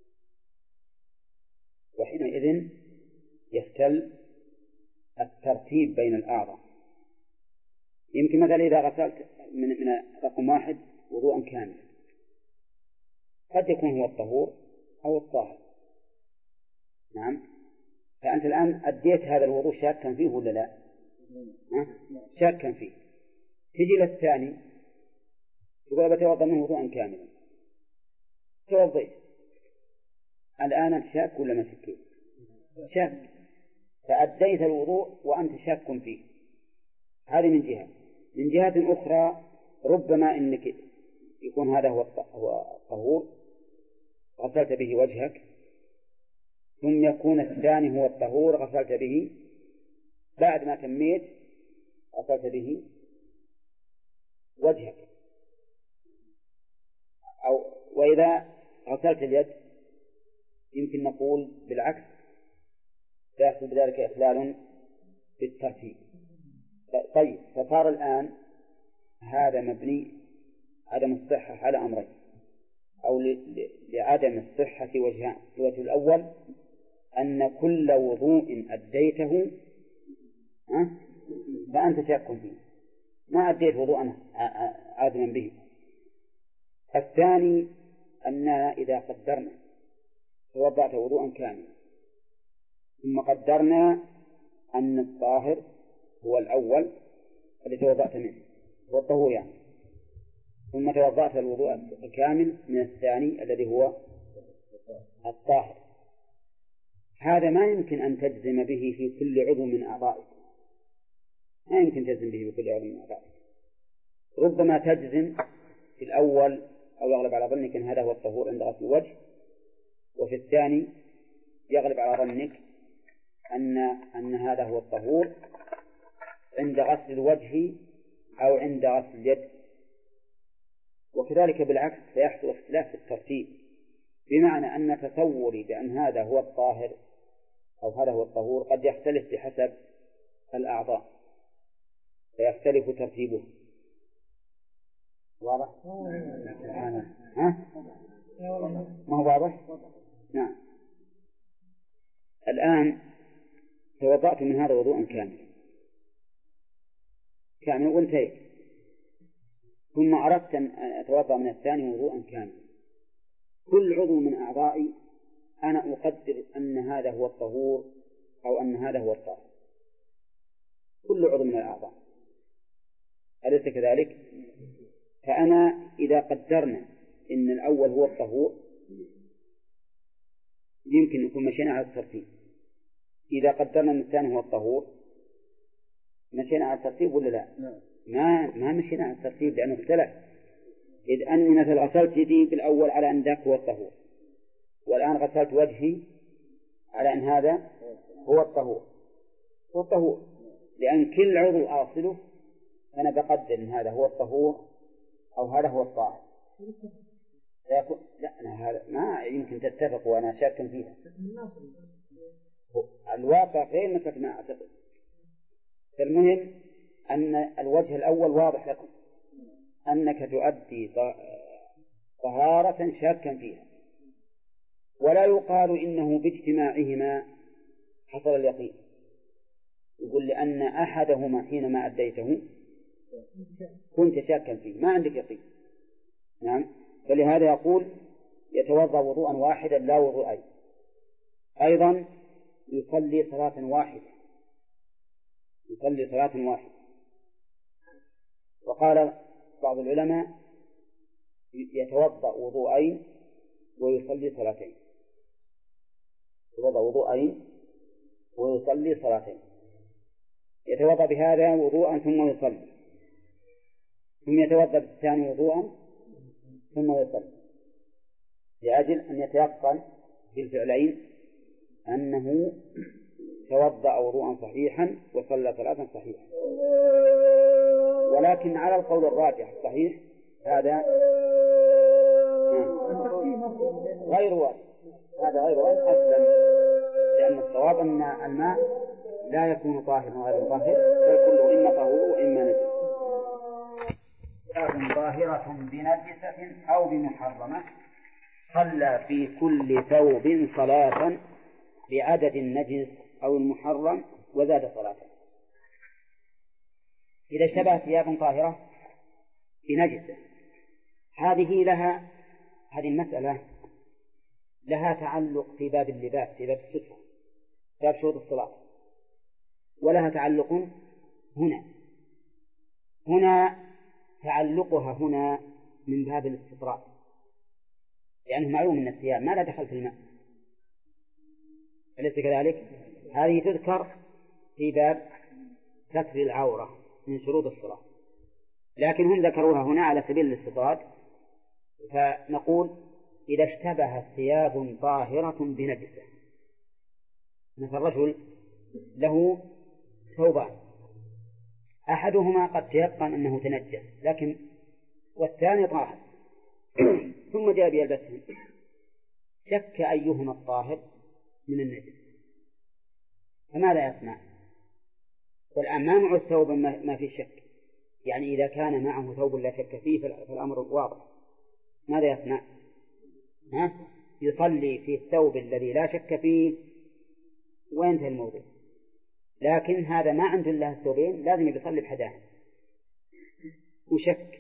وحينئذ يختل الترتيب بين الأعضاء. يمكن مثلا إذا غسلت من رقم واحد وضوءا كاملا قد يكون هو الطهور أو الطاهر. نعم، فأنت الآن أديت هذا الوضوء شاكا فيه ولا لا؟ شاكا فيه. تجي للثاني تقول بتوضأ منه وضوءا كاملا، توضيت، الآن أنت شاك ولا ما شكيت؟ شاك، فأديت الوضوء وأنت شاك فيه. هذه من جهة. من جهة أخرى ربما إنك يكون هذا هو الطهور غسلت به وجهك، ثم يكون الثاني هو الطهور غسلت به بعد ما تميت غسلت به وجهك. وإذا غسلت اليد يمكن نقول بالعكس فيحصل بذلك إخلال بالترتيب. طيب فصار الآن هذا مبني عدم الصحة على أمرين، أو لعدم الصحة وجهان. الوجه الأول أن كل وضوء أديته فأنت شاك فيه، ما أديت وضوءا عازما به. الثاني أننا إذا قدرنا توضأت وضوءا كاملا ثم قدرنا أن الطاهر هو الأول الذي توضأت منه هو الطهور يعني، ثم توضأت الوضوء الكامل من الثاني الذي هو الطاهر، هذا ما يمكن أن تجزم به في كل عضو من أعضائك، ما يمكن تجزم به في كل عضو من أعضائك. ربما تجزم في الأول أو يغلب على ظنك أن هذا هو الطهور عند غسل الوجه، وفي الثاني يغلب على ظنك أن هذا هو الطهور عند غسل الوجه أو عند غسل اليد، وكذلك بالعكس فيحصل اختلاف في الترتيب، بمعنى أن تصوري بأن هذا هو الطاهر أو هذا هو الطهور قد يختلف بحسب الأعضاء فيختلف ترتيبه. واضح؟ سبحانه. ها؟ ما هو واضح؟ نعم. الآن توضأت من هذا وضوءا كاملا وانتهيت، ثم أردت أن أتوضأ من الثاني وضوءا كاملا. كل عضو من أعضائي أنا أقدر أن هذا هو الطهور أو أن هذا هو الطاهر، كل عضو من الأعضاء، أليس كذلك؟ فأنا إذا قدرنا إن الأول هو الطهور يمكن يكون مشينا على الترتيب، إذا قدرنا أن الثاني هو الطهور مشينا على الترتيب ولا لا؟ ما مشينا على الترتيب لأنه إذ أني مثل غسلت يدي بالأول على أن ذاك هو الطهور، والآن غسلت وجهي على أن هذا هو الطهور، لأن كل عضو أغسله أنا بقدر أن هذا هو الطهور أو هذا هو الطاهر. لا أنا هذا ما يمكن تتفق وأنا شاك فيها. الواقع غير مثل ما أعتقد. فالمهم أن الوجه الأول واضح لكم أنك تؤدي طهارة شاكا فيها، ولا يقال إنه باجتماعهما حصل اليقين. يقول لأن أحدهما حينما أديته كنت شاكا فيه ما عندك يقين. نعم. فلهذا يقول يتوضأ وضوءا واحدا لا وضوءين. أيضا يصلي صلاة واحدة. وقال بعض العلماء يتوضأ وضوءين ويصلي صلاتين. يتوضأ وضوءين ويصلي صلاتين. يتوضأ بهذا وضوءا ثم يصلي، ثم يتوضأ بالثاني وضوءا ثم يصلي، لأجل أن يتيقن بالفعلين أنه توضأ وضوءا صحيحا وصلى صلاة صحيحة. ولكن على القول الراجح الصحيح هذا غير وارد، أصلا، لأن الصواب أن الماء لا يكون طاهرا وغير مطهر، بل كله إما طهور وإما نجس. ظاهرة بنجسة أو بمحرمة صلى في كل ثوب صلاة بعدد النجس أو المحرم وزاد صلاته. إذا اشتبهت ثياب طاهرة بنجسة، هذه المسألة لها تعلق في باب اللباس، في باب السترة، باب شروط الصلاة، ولها تعلق هنا تعلقها هنا من باب الاستطراد، لأنه معلوم أن الثياب ما لا دخل في الماء، أليس كذلك؟ هذه تذكر في باب ستر العورة من شروط الصلاة، لكن هم ذكروها هنا على سبيل الاستطراد. فنقول إذا اشتبهت ثياب طاهرة بنجسة، مثل الرجل له ثوبان، أحدهما قد تيقن أنه تنجس لكن والثاني طاهر ثم جاء بيلبسهم، شك أيهما الطاهر من النجس، فماذا يصنع؟ والآن ما معه الثوب ما في شك، يعني إذا كان معه ثوب لا شك فيه فالأمر واضح. ماذا يصنع؟ يصلي في الثوب الذي لا شك فيه وينتهي الموضوع. لكن هذا ما عنده إلا الثوبين، لازم يصلي بحداهم وشك،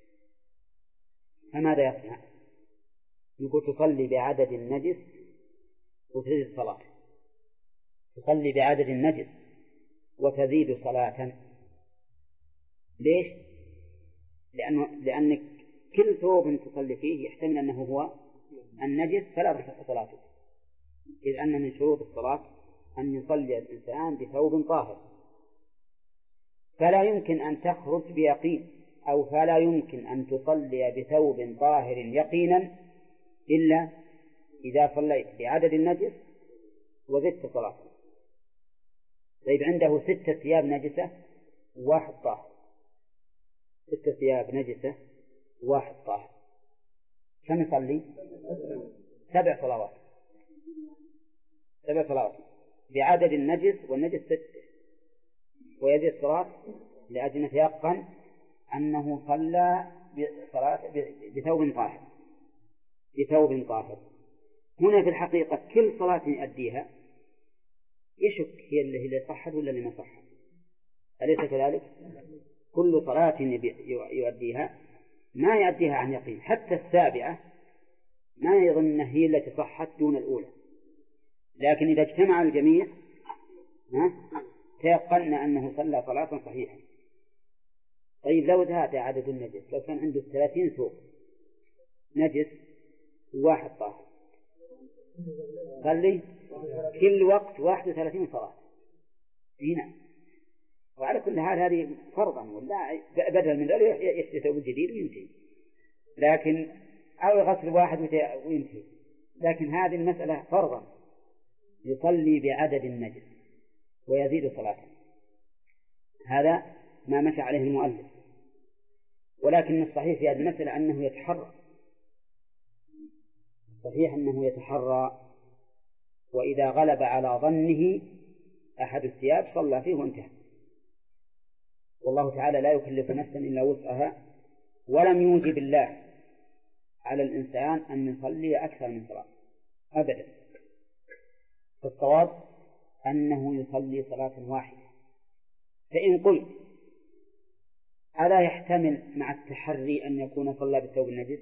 فماذا يصنع؟ يقول تصلي بعدد النجس وتزيد الصلاة، تصلي بعدد النجس وتزيد صلاة. ليش؟ لأنك كل ثوب تصلي فيه يحتمل أنه هو النجس فلا تصح صلاته، إذ أن من شروط الصلاة أن يصلي الإنسان بثوب طاهر، فلا يمكن أن تخرج بيقين، أو فلا يمكن أن تصلي بثوب طاهر يقينا إلا إذا صليت بعدد النجس وزدت صلاة. طيب عنده 6 ثياب نجسة وواحد طاهر، 6 ثياب نجسة وواحد طاهر، كم يصلي؟ 7 صلوات، 7 صلوات بعدد النجس، والنجس 6، ويزيد الصلاة لأجل أن يتيقن أنه صلى بثوب طاهر. هنا في الحقيقة كل صلاة يؤديها يشك هي اللي صحت ولا اللي ما صحت، أليس كذلك؟ كل صلاة يؤديها ما يؤديها عن يقين، حتى السابعة ما يظن هي التي صحت دون الأولى، لكن إذا اجتمع الجميع تيقن أنه صلى صلاة صحيحة. طيب لو زاد عدد النجس، لو كان عنده 30 ثوب نجس وواحد طاهر، صلي كل وقت 31 صلاة هنا. وعلى كل حال هذه فرضا، ولا بدل من ذلك يحدث ثوب جديد وينتهي. لكن أو يغسل واحد وينتهي. لكن هذه المسألة فرضا يصلي بعدد النجس ويزيد صلاته، هذا ما مشى عليه المؤلف. ولكن الصحيح في هذه المسألة أنه يتحرى، الصحيح أنه يتحرى، وإذا غلب على ظنه أحد الثياب صلى فيه وانتهى. والله تعالى لا يكلف نفسا إلا وسعها، ولم يوجب الله على الإنسان أن يصلي أكثر من صلاة أبدا. فالصواب أنه يصلي صلاة واحدة. فإن قلت ألا يحتمل مع التحري أن يكون صلى بالثوب النجس؟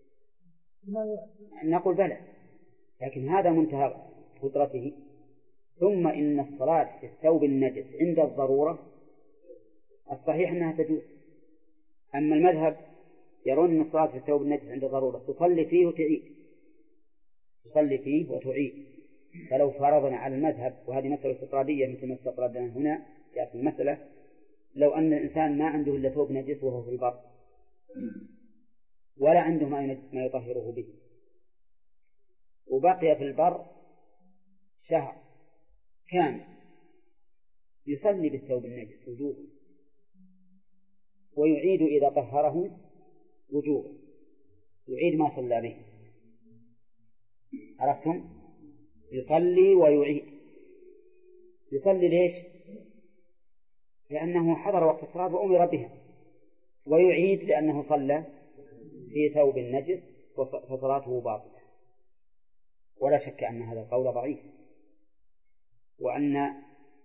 نقول بلى، لكن هذا منتهى قدرته. ثم إن الصلاة في الثوب النجس عند الضرورة الصحيح أنها تجوز. أما المذهب يرون أن الصلاة في الثوب النجس عند الضرورة تصلي فيه وتعيد، تصلي فيه وتعيد. فلو فرضنا على المذهب، وهذه مسألة استطرادية مثل ما استطردنا هنا في أصل المسألة، لو أن الإنسان ما عنده إلا ثوب نجس وهو في البر ولا عنده ما يطهره به، وبقي في البر شهر كامل، يصلي بالثوب النجس وجوبا، ويعيد إذا طهره وجوبا، يعيد ما صلى به. عرفتم؟ يصلي ويعيد. يصلي ليش؟ لأنه حضر وقت الصلاة وأمر بها، ويعيد لأنه صلى في ثوب النجس فصلاته باطلة. ولا شك أن هذا القول ضعيف، وأن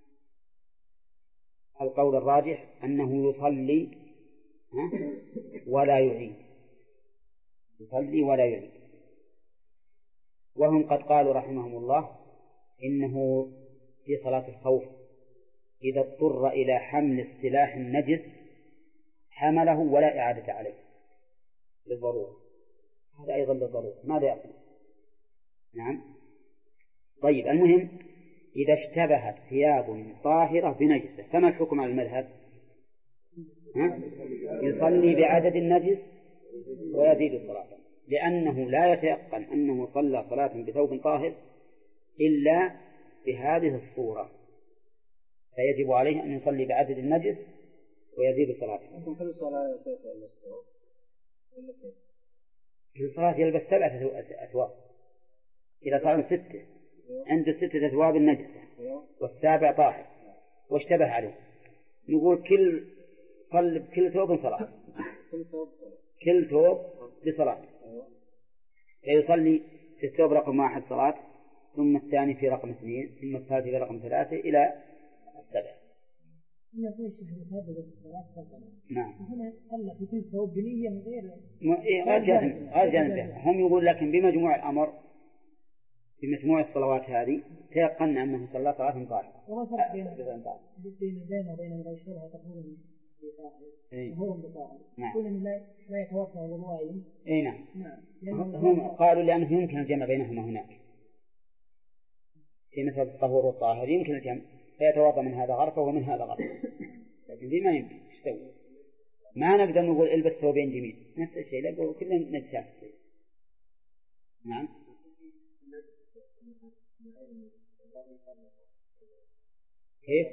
القول الراجح أنه يصلي ولا يعيد، يصلي ولا يعيد. وهم قد قالوا رحمهم الله إنه في صلاة الخوف إذا اضطر إلى حمل السلاح النجس حمله ولا إعادة عليه للضرورة، هذا أيضا للضرورة، ماذا يصل؟ نعم. طيب، المهم إذا اشتبهت ثياب طاهرة بنجسة فما الحكم على المذهب؟ يصلي بعدد النجس ويزيد الصلاة، لأنه لا يتيقن أنه صلى صلاة بثوب طاهر إلا بهذه الصورة، فيجب عليه أن يصلي بعدد النجس ويزيد صلاته. كل صلاة يلبس 7 أثواب، إذا صار 6 عنده 6 أثواب النجسة والسابع طاهر واشتبه عليه، نقول صل بكل ثوب صلاة، كل ثوب بصلاة، فيصلي في الثوب رقم 1 صلاة، ثم الثاني في رقم 2، ثم الثالث في رقم 3 إلى 7. نعم. صلى في كل ثوب بنية غير جازم بها. هم يقول لكن بمجموع الأمر، بمجموع الصلوات هذه تيقن أنه صلى صلاة طاهرة. بين وبين إذا اشتبه تقول هو بطاهر. يقول لا يتوضأ وضوء. أي نعم. هم قالوا لأنه يمكن الجمع بينهما هناك في مثل الطهور والطاهر، يمكن الجمع، فيتوضأ من هذا غرفة ومن هذا غرفة، لكن ذي ما يمكن. ايش تسوي؟ ما نقدر نقول البس ثوبين جميل، نفس الشيء، لا كلهم نجسات. نعم. كيف؟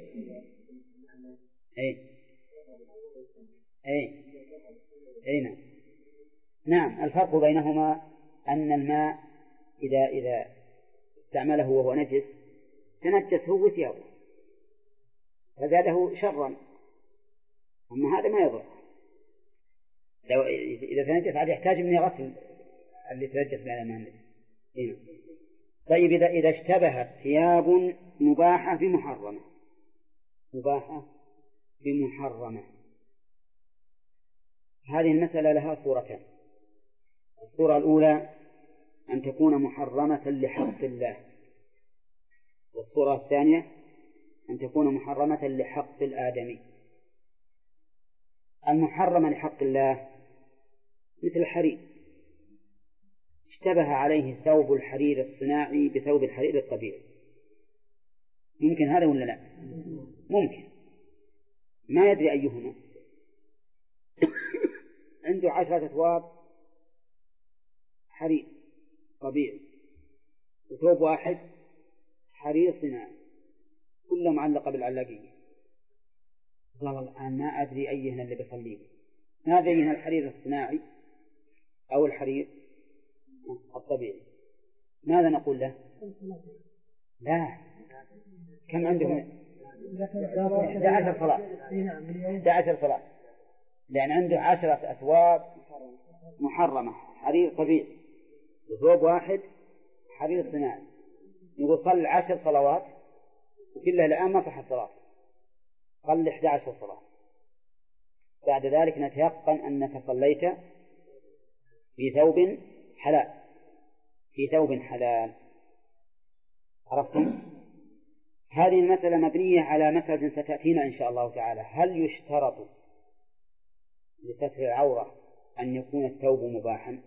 أي نعم. نعم، الفرق بينهما أن الماء إذا استعمله وهو نجس تنجس هو وثيابه فزاده شرا، أما هذا ما يضر. لو إذا تنجس عاد يحتاج مني غسل اللي تنجس بهذا الماء النجس. طيب، إذا اشتبهت ثياب مباحة بمحرمة، مباحة بمحرمة، هذه المسألة لها صورتان. الصورة الأولى أن تكون محرمة لحق الله، والصورة الثانية أن تكون محرمة لحق الآدمي. المحرمة لحق الله مثل الحرير، اشتبه عليه ثوب الحرير الصناعي بثوب الحرير الطبيعي، ممكن هذا ولا لا؟ ممكن، ما يدري أيهما. عنده 10 أثواب حرير ربيع، وثوب واحد حرير صناعي، كله معلقة بالعلاقية. قال الآن ما أدري أيهن اللي بصليه، ما أدري هنا الحرير الصناعي أو الحرير الطبيعي. ماذا نقول له؟ لا، كم عندهم؟ 11 صلاة، 11 صلاة، لأن عنده 10 أثواب محرمة حرير طبيعي وثوب واحد حرير صناعي. يقول صل 10 صلوات وكلها الآن ما صحت صلاة، صل 11 صلاة. بعد ذلك نتيقن أنك صليت في ثوب حلال، في ثوب حلال. عرفتم؟ هذه المسألة مبنية على مسألة ستأتينا إن شاء الله تعالى. هل يشترط لستر العورة أن يكون الثوب مباحا؟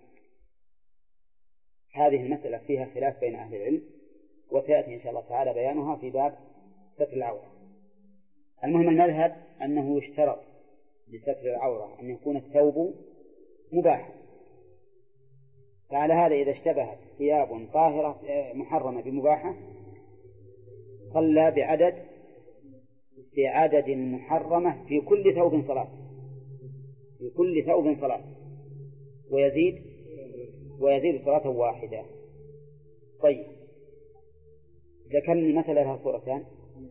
هذه المسألة فيها خلاف بين أهل العلم، وسيأتي إن شاء الله تعالى بيانها في باب ستر العورة. المهم المذهب أنه يشترط لستر العورة أن يكون الثوب مباحا. فعلى هذا إذا اشتبهت ثياب طاهرة محرمة بمباحة صلى بعدد محرمة في كل ثوب صلاة، في كل ثوب صلاة، ويزيد صلاة واحدة. طيب ذكرنا المسألة لها صورتان.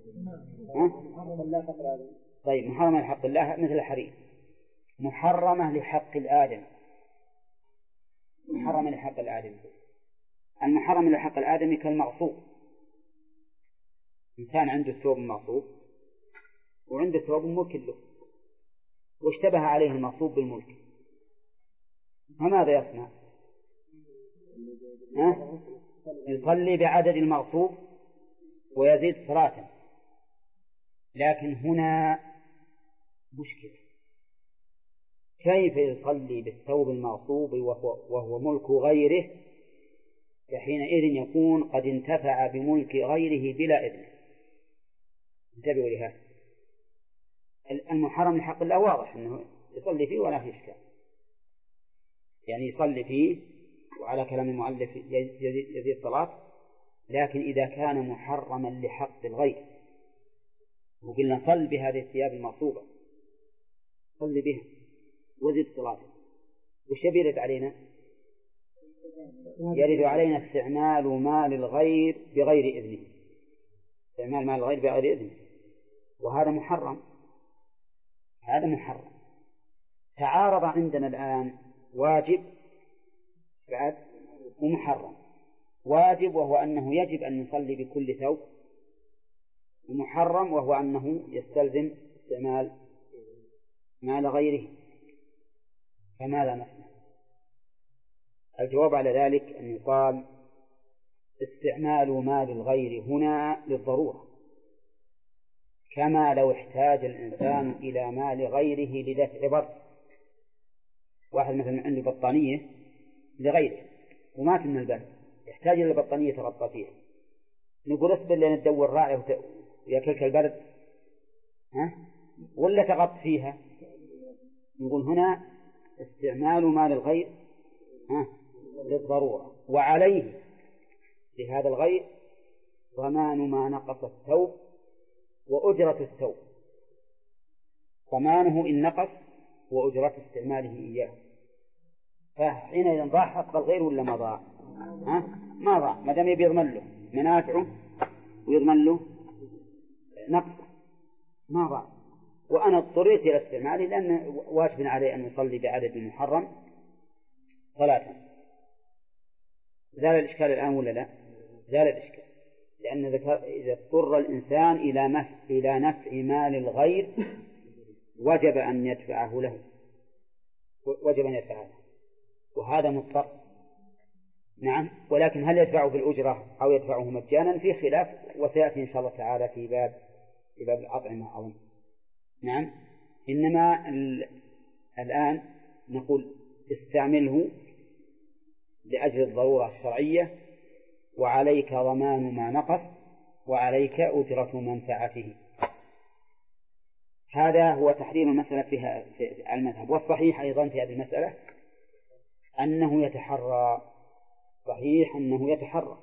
طيب محرمة لحق الله مثل الحرير، محرمة لحق الآدم، محرمة لحق الآدم. المحرم لحق الآدم كالمغصوب، إنسان عنده ثوب مغصوب وعنده ثوب ملك له، واشتبه عليه المغصوب بالملك، فماذا يصنع؟ يصلي بعدد المغصوب ويزيد صلاة. لكن هنا مشكلة، كيف يصلي بالثوب المغصوب وهو ملك غيره؟ فحينئذ يكون قد انتفع بملك غيره بلا إذن. انتبهوا لهذا. المحرم لحق الله واضح أنه يصلي فيه ولا في إشكال، يعني يصلي فيه وعلى كلام المؤلف يزيد صلاة. لكن إذا كان محرما لحق الغير وقلنا صل بهذه الثياب المغصوبة، صل بها وزد صلاته، وش يرد علينا؟ يرد علينا استعمال مال الغير بغير إذنه، استعمال مال الغير بغير إذنه، وهذا محرم. هذا محرم. تعارض عندنا الآن واجب بعد ومحرم. واجب وهو أنه يجب أن نصلي بكل ثوب، ومحرم وهو أنه يستلزم استعمال مال غيره. فماذا نصنع؟ الجواب على ذلك أن يقال استعمال مال الغير هنا للضرورة، كما لو احتاج الإنسان إلى مال غيره لدفع ضر. واحد مثلا عنده بطانية لغيره ومات من البرد، يحتاج إلى البطانية يتغطى فيها، نقول اصبر لين تدور راعي ويأكلك البرد ولا تغط فيها؟ نقول هنا استعمال مال الغير للضرورة، وعليه لهذا الغير ضمان ما نقص الثوب وأجرة الثوب، ضمانه إن نقص وأجرة استعماله إياه. فحينئذ ضاع حق الغير ولا ما ضاع؟ ما ضاع، ما دام يبي يضمن له منافعه ويضمن له نقصه ما ضاع. وأنا اضطريت إلى استعماله لأن واجب عليه أن يصلي بعدد محرم صلاة. زال الإشكال الآن ولا لا؟ زال الإشكال، لأن إذا اضطر الإنسان إلى نفع مال الغير وجب أن يدفعه له، وجب أن يدفعه له، وهذا مضطر. نعم، ولكن هل يدفعه بالأجرة أو يدفعه مجانا في خلاف، وسيأتي إن شاء الله تعالى في باب الأطعمة أظن. نعم، إنما الآن نقول استعمله لأجل الضرورة الشرعية، وعليك ضمان ما نقص وعليك أجرة منفعته. هذا هو تحرير المسألة في المذهب. والصحيح أيضا في هذه المسألة أنه يتحرى صحيح أنه يتحرى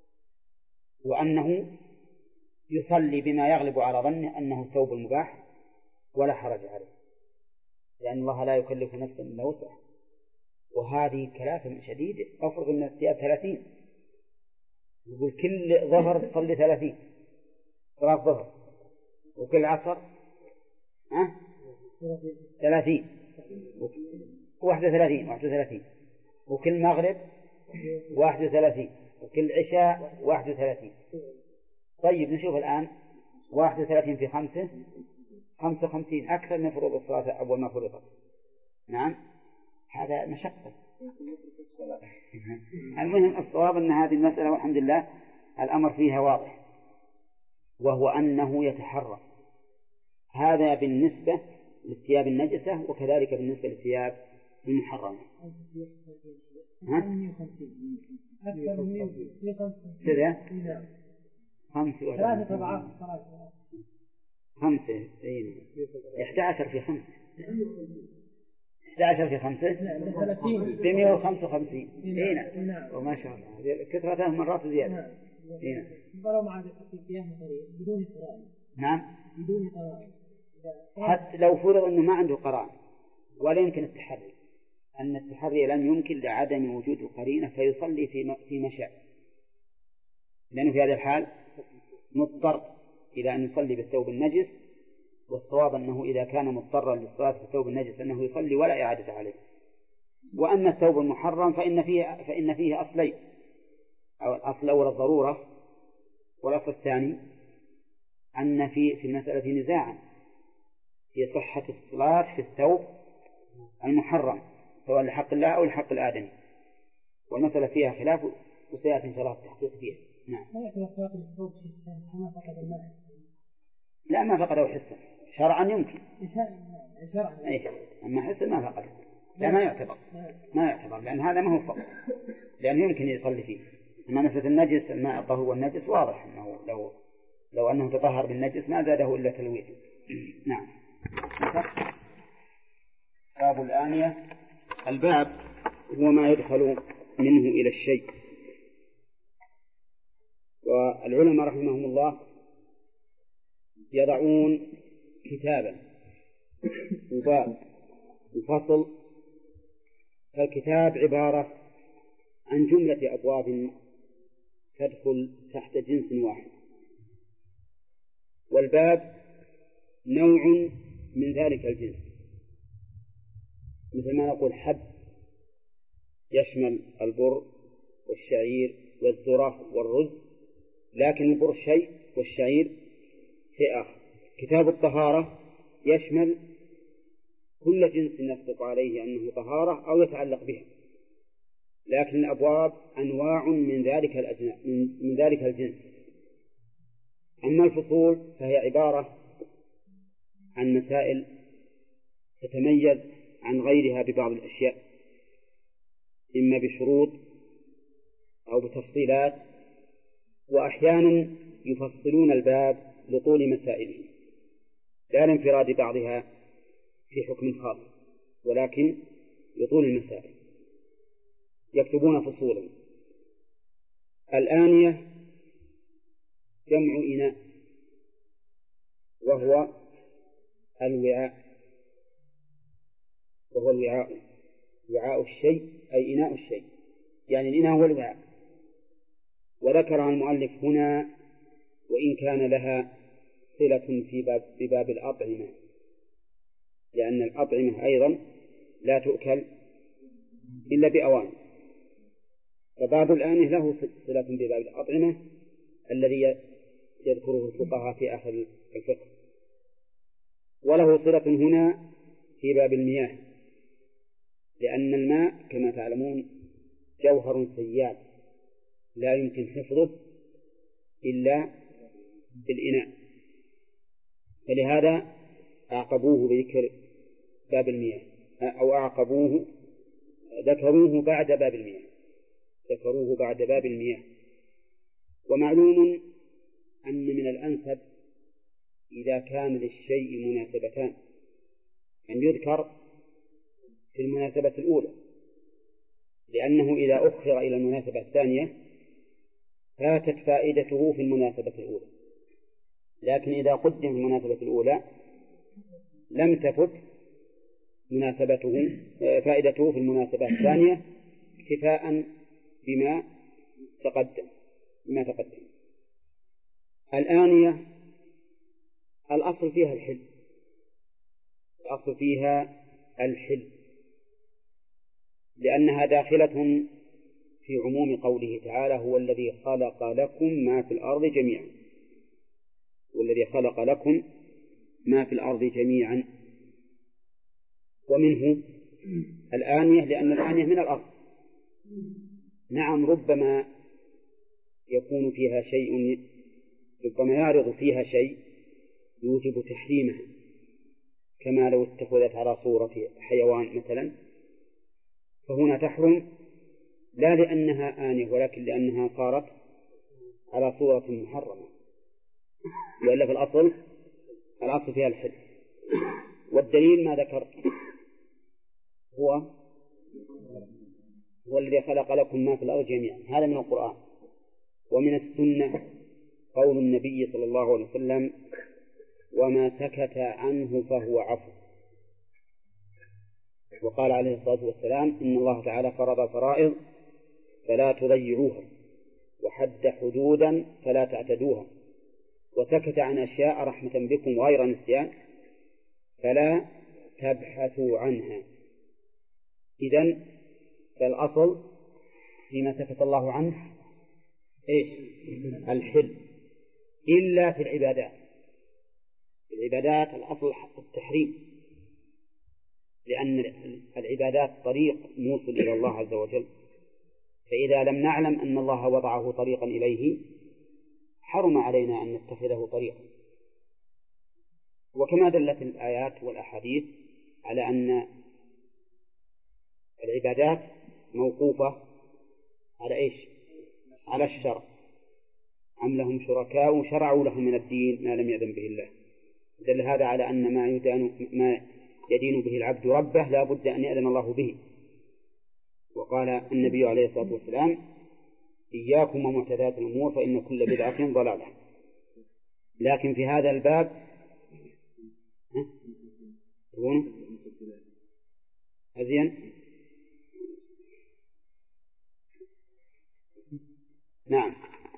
وأنه يصلي بما يغلب على ظنه أنه الثوب المباح ولا حرج عليه، لأن الله لا يكلف نفسا إلا وسعها. وهذه كلافة شديدة. أفرض أن الثياب 30، يقول كل ظهر تصلي 30 صلاة ظهر، وكل عصر 30 31 وكل مغرب 31 وكل عشاء 31. طيب نشوف الآن 31 في 5 55 أكثر من فروض الصلاة أول ما فرضت. نعم هذا مشقة. المهم الصواب أن هذه المسألة والحمد لله الأمر فيها واضح، وهو أنه يتحرى. هذا بالنسبة للثياب النجسة، وكذلك بالنسبة للثياب المحرمة. أكثر من 11 في 5 11 في 5 155. هنا وما شاء الله كثرة مرات زيادة. ولو مع بدون قرائن. نعم بدون قرائن. حتى لو فرض أنه ما عنده قرائن ولا يمكن التحري، أن التحري لم يمكن لعدم وجود القرينة فيصلي في مشاء، لأنه في هذا الحال مضطر إلى أن يصلي بالثوب النجس. والصواب أنه إذا كان مضطرا للصلاة بالثوب النجس أنه يصلي ولا إعادة عليه. وأما الثوب المحرم فإن فيه أصلين، أو الأصل الأول الضرورة، والأصل الثاني أن في المسألة نزاعا في صحة الصلاة في الثوب المحرم سواء لحق الله أو لحق الآدمي، والمسألة فيها خلاف وسيأتي إن شاء الله التحقيق فيها. نعم. لا ما فقده حسا، شرعا يمكن أيه. أما حسا ما فقده، لا ما يعتبر لأن هذا ما هو فقد، لأنه يمكن يصلي فيه. أما مسألة النجس الماء الطهور والنجس واضح أنه لو أنه تطهر بالنجس ما زاده إلا تلويث. نعم. باب الآنية. الباب هو ما يدخل منه إلى الشيء. والعلماء رحمهم الله يضعون كتابا وباب وفصل. فالكتاب عبارة عن جملة أبواب تدخل تحت جنس واحد، والباب نوع من ذلك الجنس، مثل ما نقول حب يشمل البر والشعير والذرة والرز، لكن البر شيء والشعير شيء آخر. كتاب الطهارة يشمل كل جنس يصدق عليه أنه طهارة أو يتعلق بها، لكن الأبواب أنواع من ذلك الجنس. أما الفصول فهي عبارة عن مسائل تتميز عن غيرها ببعض الأشياء، إما بشروط أو بتفصيلات، وأحيانا يفصلون الباب لطول مسائله لا لانفراد بعضها في حكم خاص، ولكن لطول المسائل يكتبون فصولا. الآنية جمع إناء، وهو الوعاء، وعاء الشيء أي إناء الشيء، يعني الإناء هو الوعاء. وذكرها المؤلف هنا وإن كان لها صلة في باب الأطعمة، لأن الأطعمة أيضا لا تؤكل إلا بأوان، فباب الآنية له صلة بباب الأطعمة الذي يذكره الفقهاء في آخر الفقه، وله صلة هنا في باب المياه، لأن الماء كما تعلمون جوهر سيال لا يمكن حفظه إلا بالإناء، فلهذا أعقبوه بذكر باب المياه، أو ذكروه بعد باب المياه. ومعلوم أن من الأنسب إذا كان للشيء مناسبتان أن يذكر في المناسبة الأولى، لأنه إذا أخر إلى المناسبة الثانية فاتت فائدته في المناسبة الأولى، لكن إذا قدم في المناسبة الأولى لم تفت فائدته في المناسبة الثانية اكتفاء بما تقدم. الآنية الأصل فيها الحل، لأنها داخلة في عموم قوله تعالى: هو الذي خلق لكم ما في الأرض جميعا. والذي خلق لكم ما في الأرض جميعا، ومنه الآنية، لأن الآنية من الأرض. نعم، ربما يكون فيها شيء، ربما يعرض فيها شيء يوجب تحريمها، كما لو اتخذت على صورة حيوان مثلا، فهنا تحرم لا لأنها آنية ولكن لأنها صارت على صورة محرمة، وإلا في الأصل فيها الحل. والدليل ما ذكر هو الذي خلق لكم ما في الأرض جميعا، هذا من القرآن. ومن السنة قول النبي صلى الله عليه وسلم: وما سكت عنه فهو عفو. وقال عليه الصلاة والسلام: إن الله تعالى فرض فرائض فلا تضيعوها، وحد حدودا فلا تعتدوها، وسكت عن أشياء رحمة بكم غير نسيان فلا تبحثوا عنها. إذن فالأصل فيما سكت الله عنه الحل، إلا في العبادات. العبادات الأصل التحريم، لأن العبادات طريق موصل إلى الله عز وجل، فإذا لم نعلم أن الله وضعه طريقا إليه حرم علينا أن نتخذه طريقا. وكما دلت الآيات والأحاديث على أن العبادات موقوفة على الشرع. أم لهم شركاء شرعوا لهم من الدين ما لم يأذن به الله. دل هذا على أن ما يدين به العبد ربه لا بد أن يأذن الله به. وقال النبي عليه الصلاة والسلام: إياكم ومحدثات الأمور فإن كل بدعة ضلالة. لكن في هذا الباب أزين. نعم.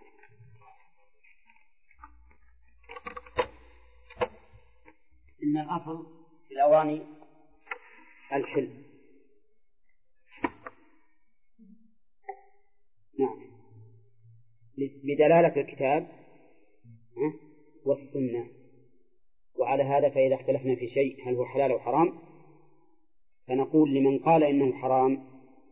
إن الأصل في الأواني الحل. نعم، بدلالة الكتاب والسنة. وعلى هذا فإذا اختلفنا في شيء هل هو حلال أو حرام، فنقول لمن قال إنه حرام: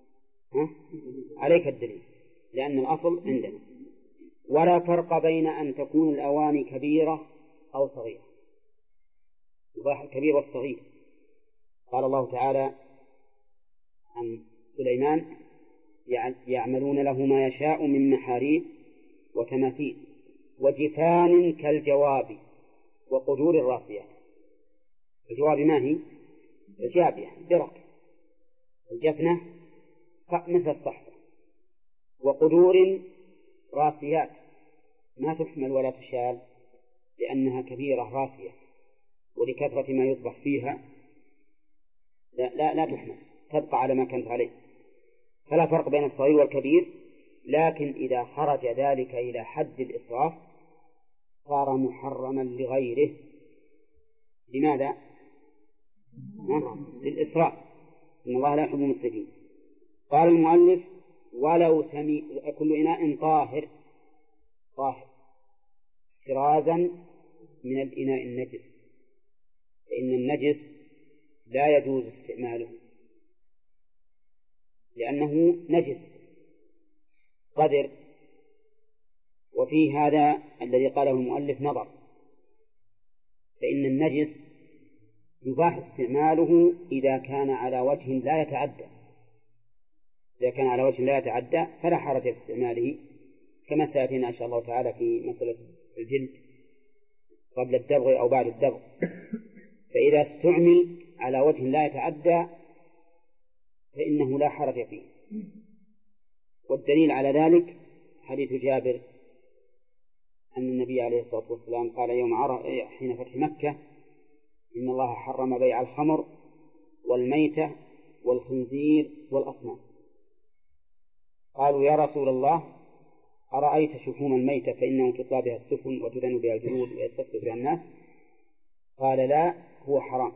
عليك الدليل، لأن الأصل عندنا. ولا فرق بين أن تكون الأواني كبيرة أو صغيرة، يباح الكبير والصغير. قال الله تعالى عن سليمان: يعملون له ما يشاء من محاريب وتماثيل وجفان كالجواب وقدور الراسيات. الجواب ما هي؟ الجابية درك، الجفنة مثل الصحفة، وقدور راسيات ما تحمل ولا تشال لأنها كبيرة راسية، ولكثرة ما يطبخ فيها لا تحمل، تبقى على ما كانت عليه. فلا فرق بين الصغير والكبير، لكن إذا خرج ذلك إلى حد الإسراف صار محرما لغيره. لماذا؟ للإسراف، إن الله لا يحب المسرفين. قال المؤلف: ولو كل إناء طاهر احترازا من الإناء النجس، فإن النجس لا يجوز استعماله لأنه نجس قدر. وفي هذا الذي قاله المؤلف نظر، فإن النجس يباح استعماله إذا كان على وجه لا يتعدى. إذا كان على وجه لا يتعدى فلا حرج في استعماله، كما سيأتينا إن شاء الله تعالى في مسألة الجلد قبل الدبغ أو بعد الدبغ. فإذا استعمل على وجه لا يتعدى فإنه لا حرج فيه، والدليل على ذلك حديث جابر أن النبي عليه الصلاة والسلام قال يوم حين فتح مكة إن الله حرم بيع الخمر والميتة والخنزير والأصنام. قالوا يا رسول الله أرأيت شحوم الميتة فإنه تطلى بها السفن وتدن بها الجلود ويستصبح بها الناس؟ قال لا، هو حرام.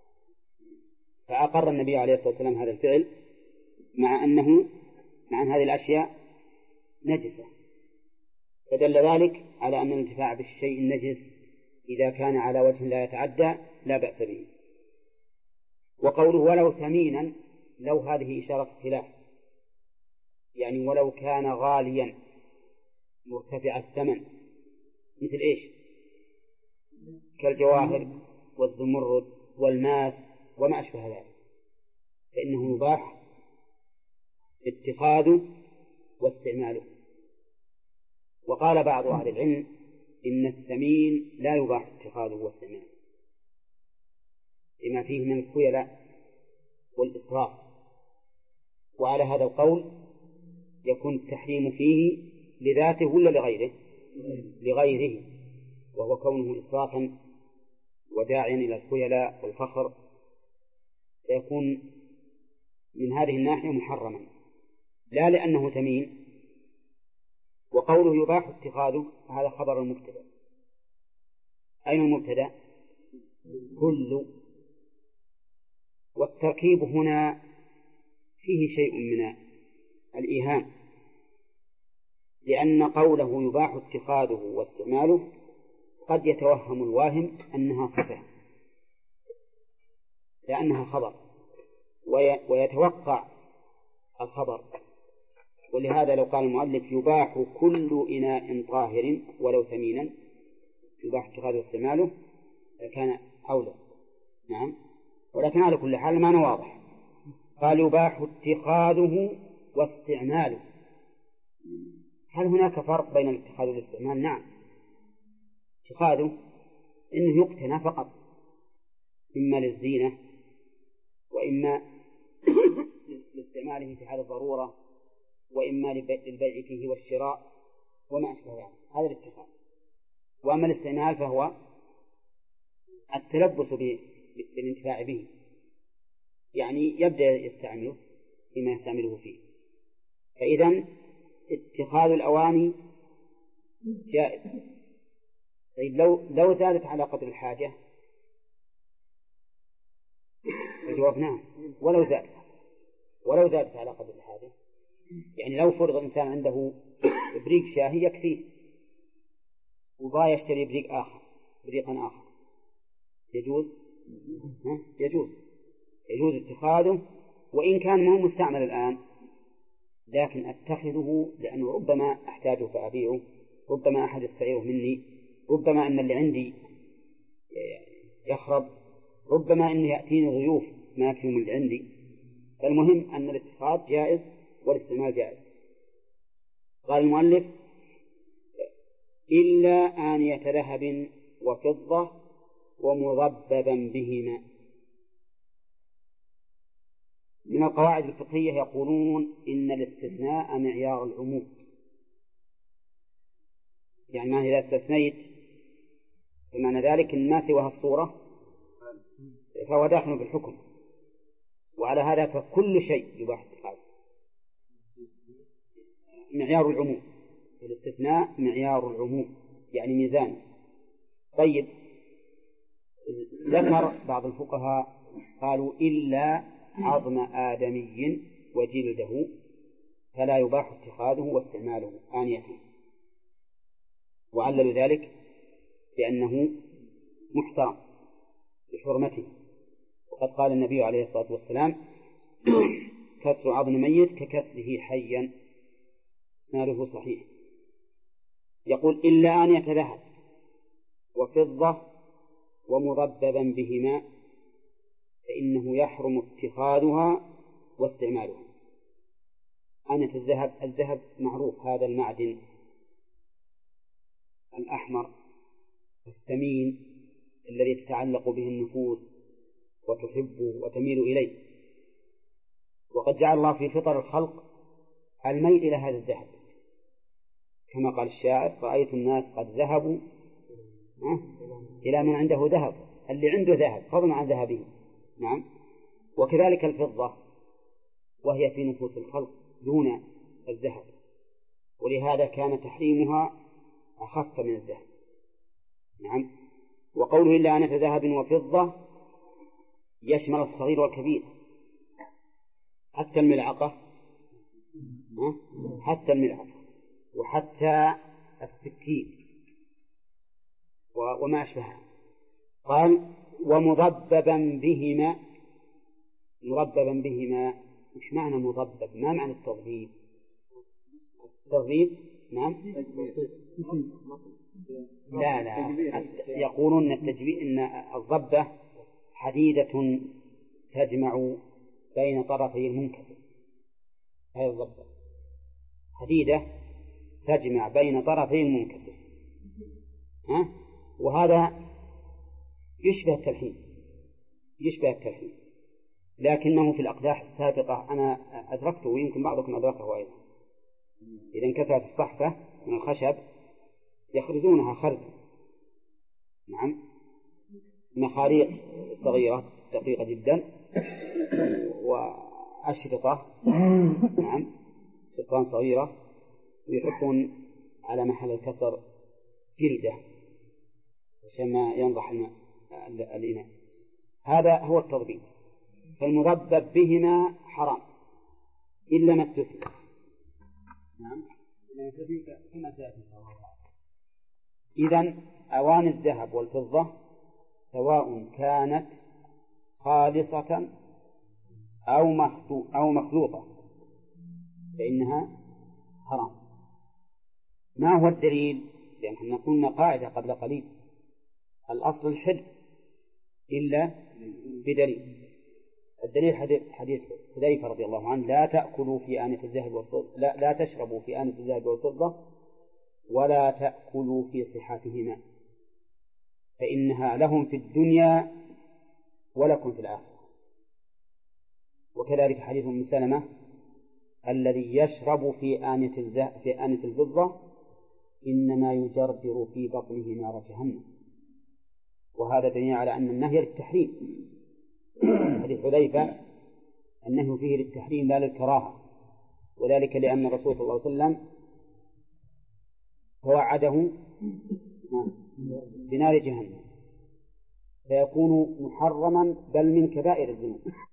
فأقر النبي عليه الصلاة والسلام هذا الفعل مع أن هذه الأشياء نجسة، فدل ذلك على أن الانتفاع بالشيء النجس إذا كان على وجه لا يتعدى لا بأس به. وقوله ولو ثمينا، لو هذه إشارة خلاف، يعني ولو كان غاليا مرتفع الثمن مثل إيش؟ كالجواهر والزمرد والماس وما أشبه ذلك، فإنه يباح اتخاذه واستعماله. وقال بعض أهل العلم إن الثمين لا يباح اتخاذه واستعماله لما فيه من الخيلاء والإسراف، وعلى هذا القول يكون التحريم فيه لذاته ولا لغيره؟ لغيره، وهو كونه إسرافا وداعيا إلى الخيلاء والفخر، فيكون من هذه الناحية محرما لا لأنه ثمين. وقوله يباح اتخاذه هذا خبر المبتدأ. أين المبتدأ؟ كل. والتركيب هنا فيه شيء من الإيهام، لأن قوله يباح اتخاذه واستعماله قد يتوهم الواهم أنها صفة لأنها خبر، ويتوقع الخبر. ولهذا لو قال المؤلف يباح كل إناء طاهر ولو ثمينا يباح اتخاذه واستعماله كان أولى. نعم، ولكن على كل حال المعنى واضح. قال يباح اتخاذه واستعماله. هل هناك فرق بين الاتخاذ والاستعمال؟ نعم، اتخاذه إنه يقتنى فقط، إما للزينة وإما لاستعماله في حال الضرورة وإما للبيع فيه والشراء وما أشبه ذلك، هذا الاتخاذ. وأما الاستعمال فهو التلبس بالانتفاع به، يعني يبدأ يستعمله فيما يستعمله فيه. فإذن اتخاذ الأواني جائز. طيب لو زادت على قدر الحاجة، الجواب نعم، ولو زادت على قدر الحاجة، يعني لو فرض إنسان عنده بريق شاهي يكفيه وضا يشتري بريقا آخر يجوز اتخاذه وإن كان ما هو مستعمل الآن، لكن أتخذه لأنه ربما أحتاجه فأبيعه، ربما أحد يستعيره مني، ربما أن اللي عندي يخرب، ربما أنه يأتيني ضيوف ما يكفي من اللي عندي. فالمهم أن الاتخاذ جائز والاستعمال جائز. قال المؤلف إلا آنية ذهب وفضة ومضببا بهما. من القواعد الفقهية يقولون إن الاستثناء معيار العموم، يعني ما إذا استثنيت بمعنى ذلك إن ما سواها الصورة فهو داخل في الحكم، وعلى هذا فكل شيء يباح اتخاذه. معيار العموم، الاستثناء معيار العموم يعني ميزان. طيب، ذكر بعض الفقهاء قالوا إلا عظم آدمي وجلده فلا يباح اتخاذه واستعماله آنية، وعللوا ذلك لأنه محترم بحرمته. وقد قال النبي عليه الصلاة والسلام كسر عظم ميت ككسره حيا، إسناده صحيح. يقول إلا آنية ذهب وفضة ومضببا بهما فإنه يحرم اتخاذها واستعمالها. آنية الذهب معروف، هذا المعدن الأحمر الثمين الذي تتعلق به النفوس وتحبه وتميل إليه. وقد جعل الله في فطر الخلق الميل إلى هذا الذهب، كما قال الشاعر: رأيت الناس قد ذهبوا إلى من عنده ذهب، اللي عنده ذهب فضلا عن ذهبه. نعم. وكذلك الفضة، وهي في نفوس الخلق دون الذهب، ولهذا كان تحريمها أخف من الذهب. نعم. وقوله إلا آنة ذهب وفضة يشمل الصغير والكبير، حتى الملعقة، حتى الملعقة، وحتى السكين وما أشبهها. قال: ومضببا بهما. مضببا بهما، مش معنى مضبب؟ ما معنى التضبيب؟ التضبيب نعم. لا يقولون إن الضبة حديدة تجمع بين طرفي المنكسر. هذه الضبة حديدة تجمع بين طرفي المنكسر، وهذا يشبه التلحين، لكنه في الأقداح السابقة أنا أدركته، ويمكن بعضكم أدركه أيضا. إذا انكسرت الصحفة من الخشب يخرزونها خرزا، نعم، مخاريق صغيرة دقيقة جدا، وأشرطة، نعم، سطان صغيرة، ويحطون على محل الكسر جلدة عشان ما ينضح الإناء. هذا هو التضبيب. فالمضبب بهما حرام إلا ما استثني. نعم، إلا ما استثني كما سيأتي. إذن أواني الذهب والفضة سواء كانت خالصة أو مخلوطة فإنها حرام. ما هو الدليل؟ لأن احنا قلنا قاعدة قبل قليل: الأصل الحل إلا بدليل. الدليل حديث حذيفة رضي الله عنه: لا تأكلوا في آنة الذهب والفضة، لا تشربوا في آنة الذهب والفضة، ولا تأكلوا في صحافهما، فإنها لهم في الدنيا ولكم في الآخرة. وكذلك حديث أم سلمة: الذي يشرب في آنة الفضة إنما يجرجر في بطنه نار جهنم. وهذا دليل على أن النهي للتحريم. حديث حذيفة النهي فيه للتحريم لا للكراهة، وذلك لأن الرسول صلى الله عليه وسلم توعده بنار جهنم، فيكون محرما بل من كبائر الذنوب.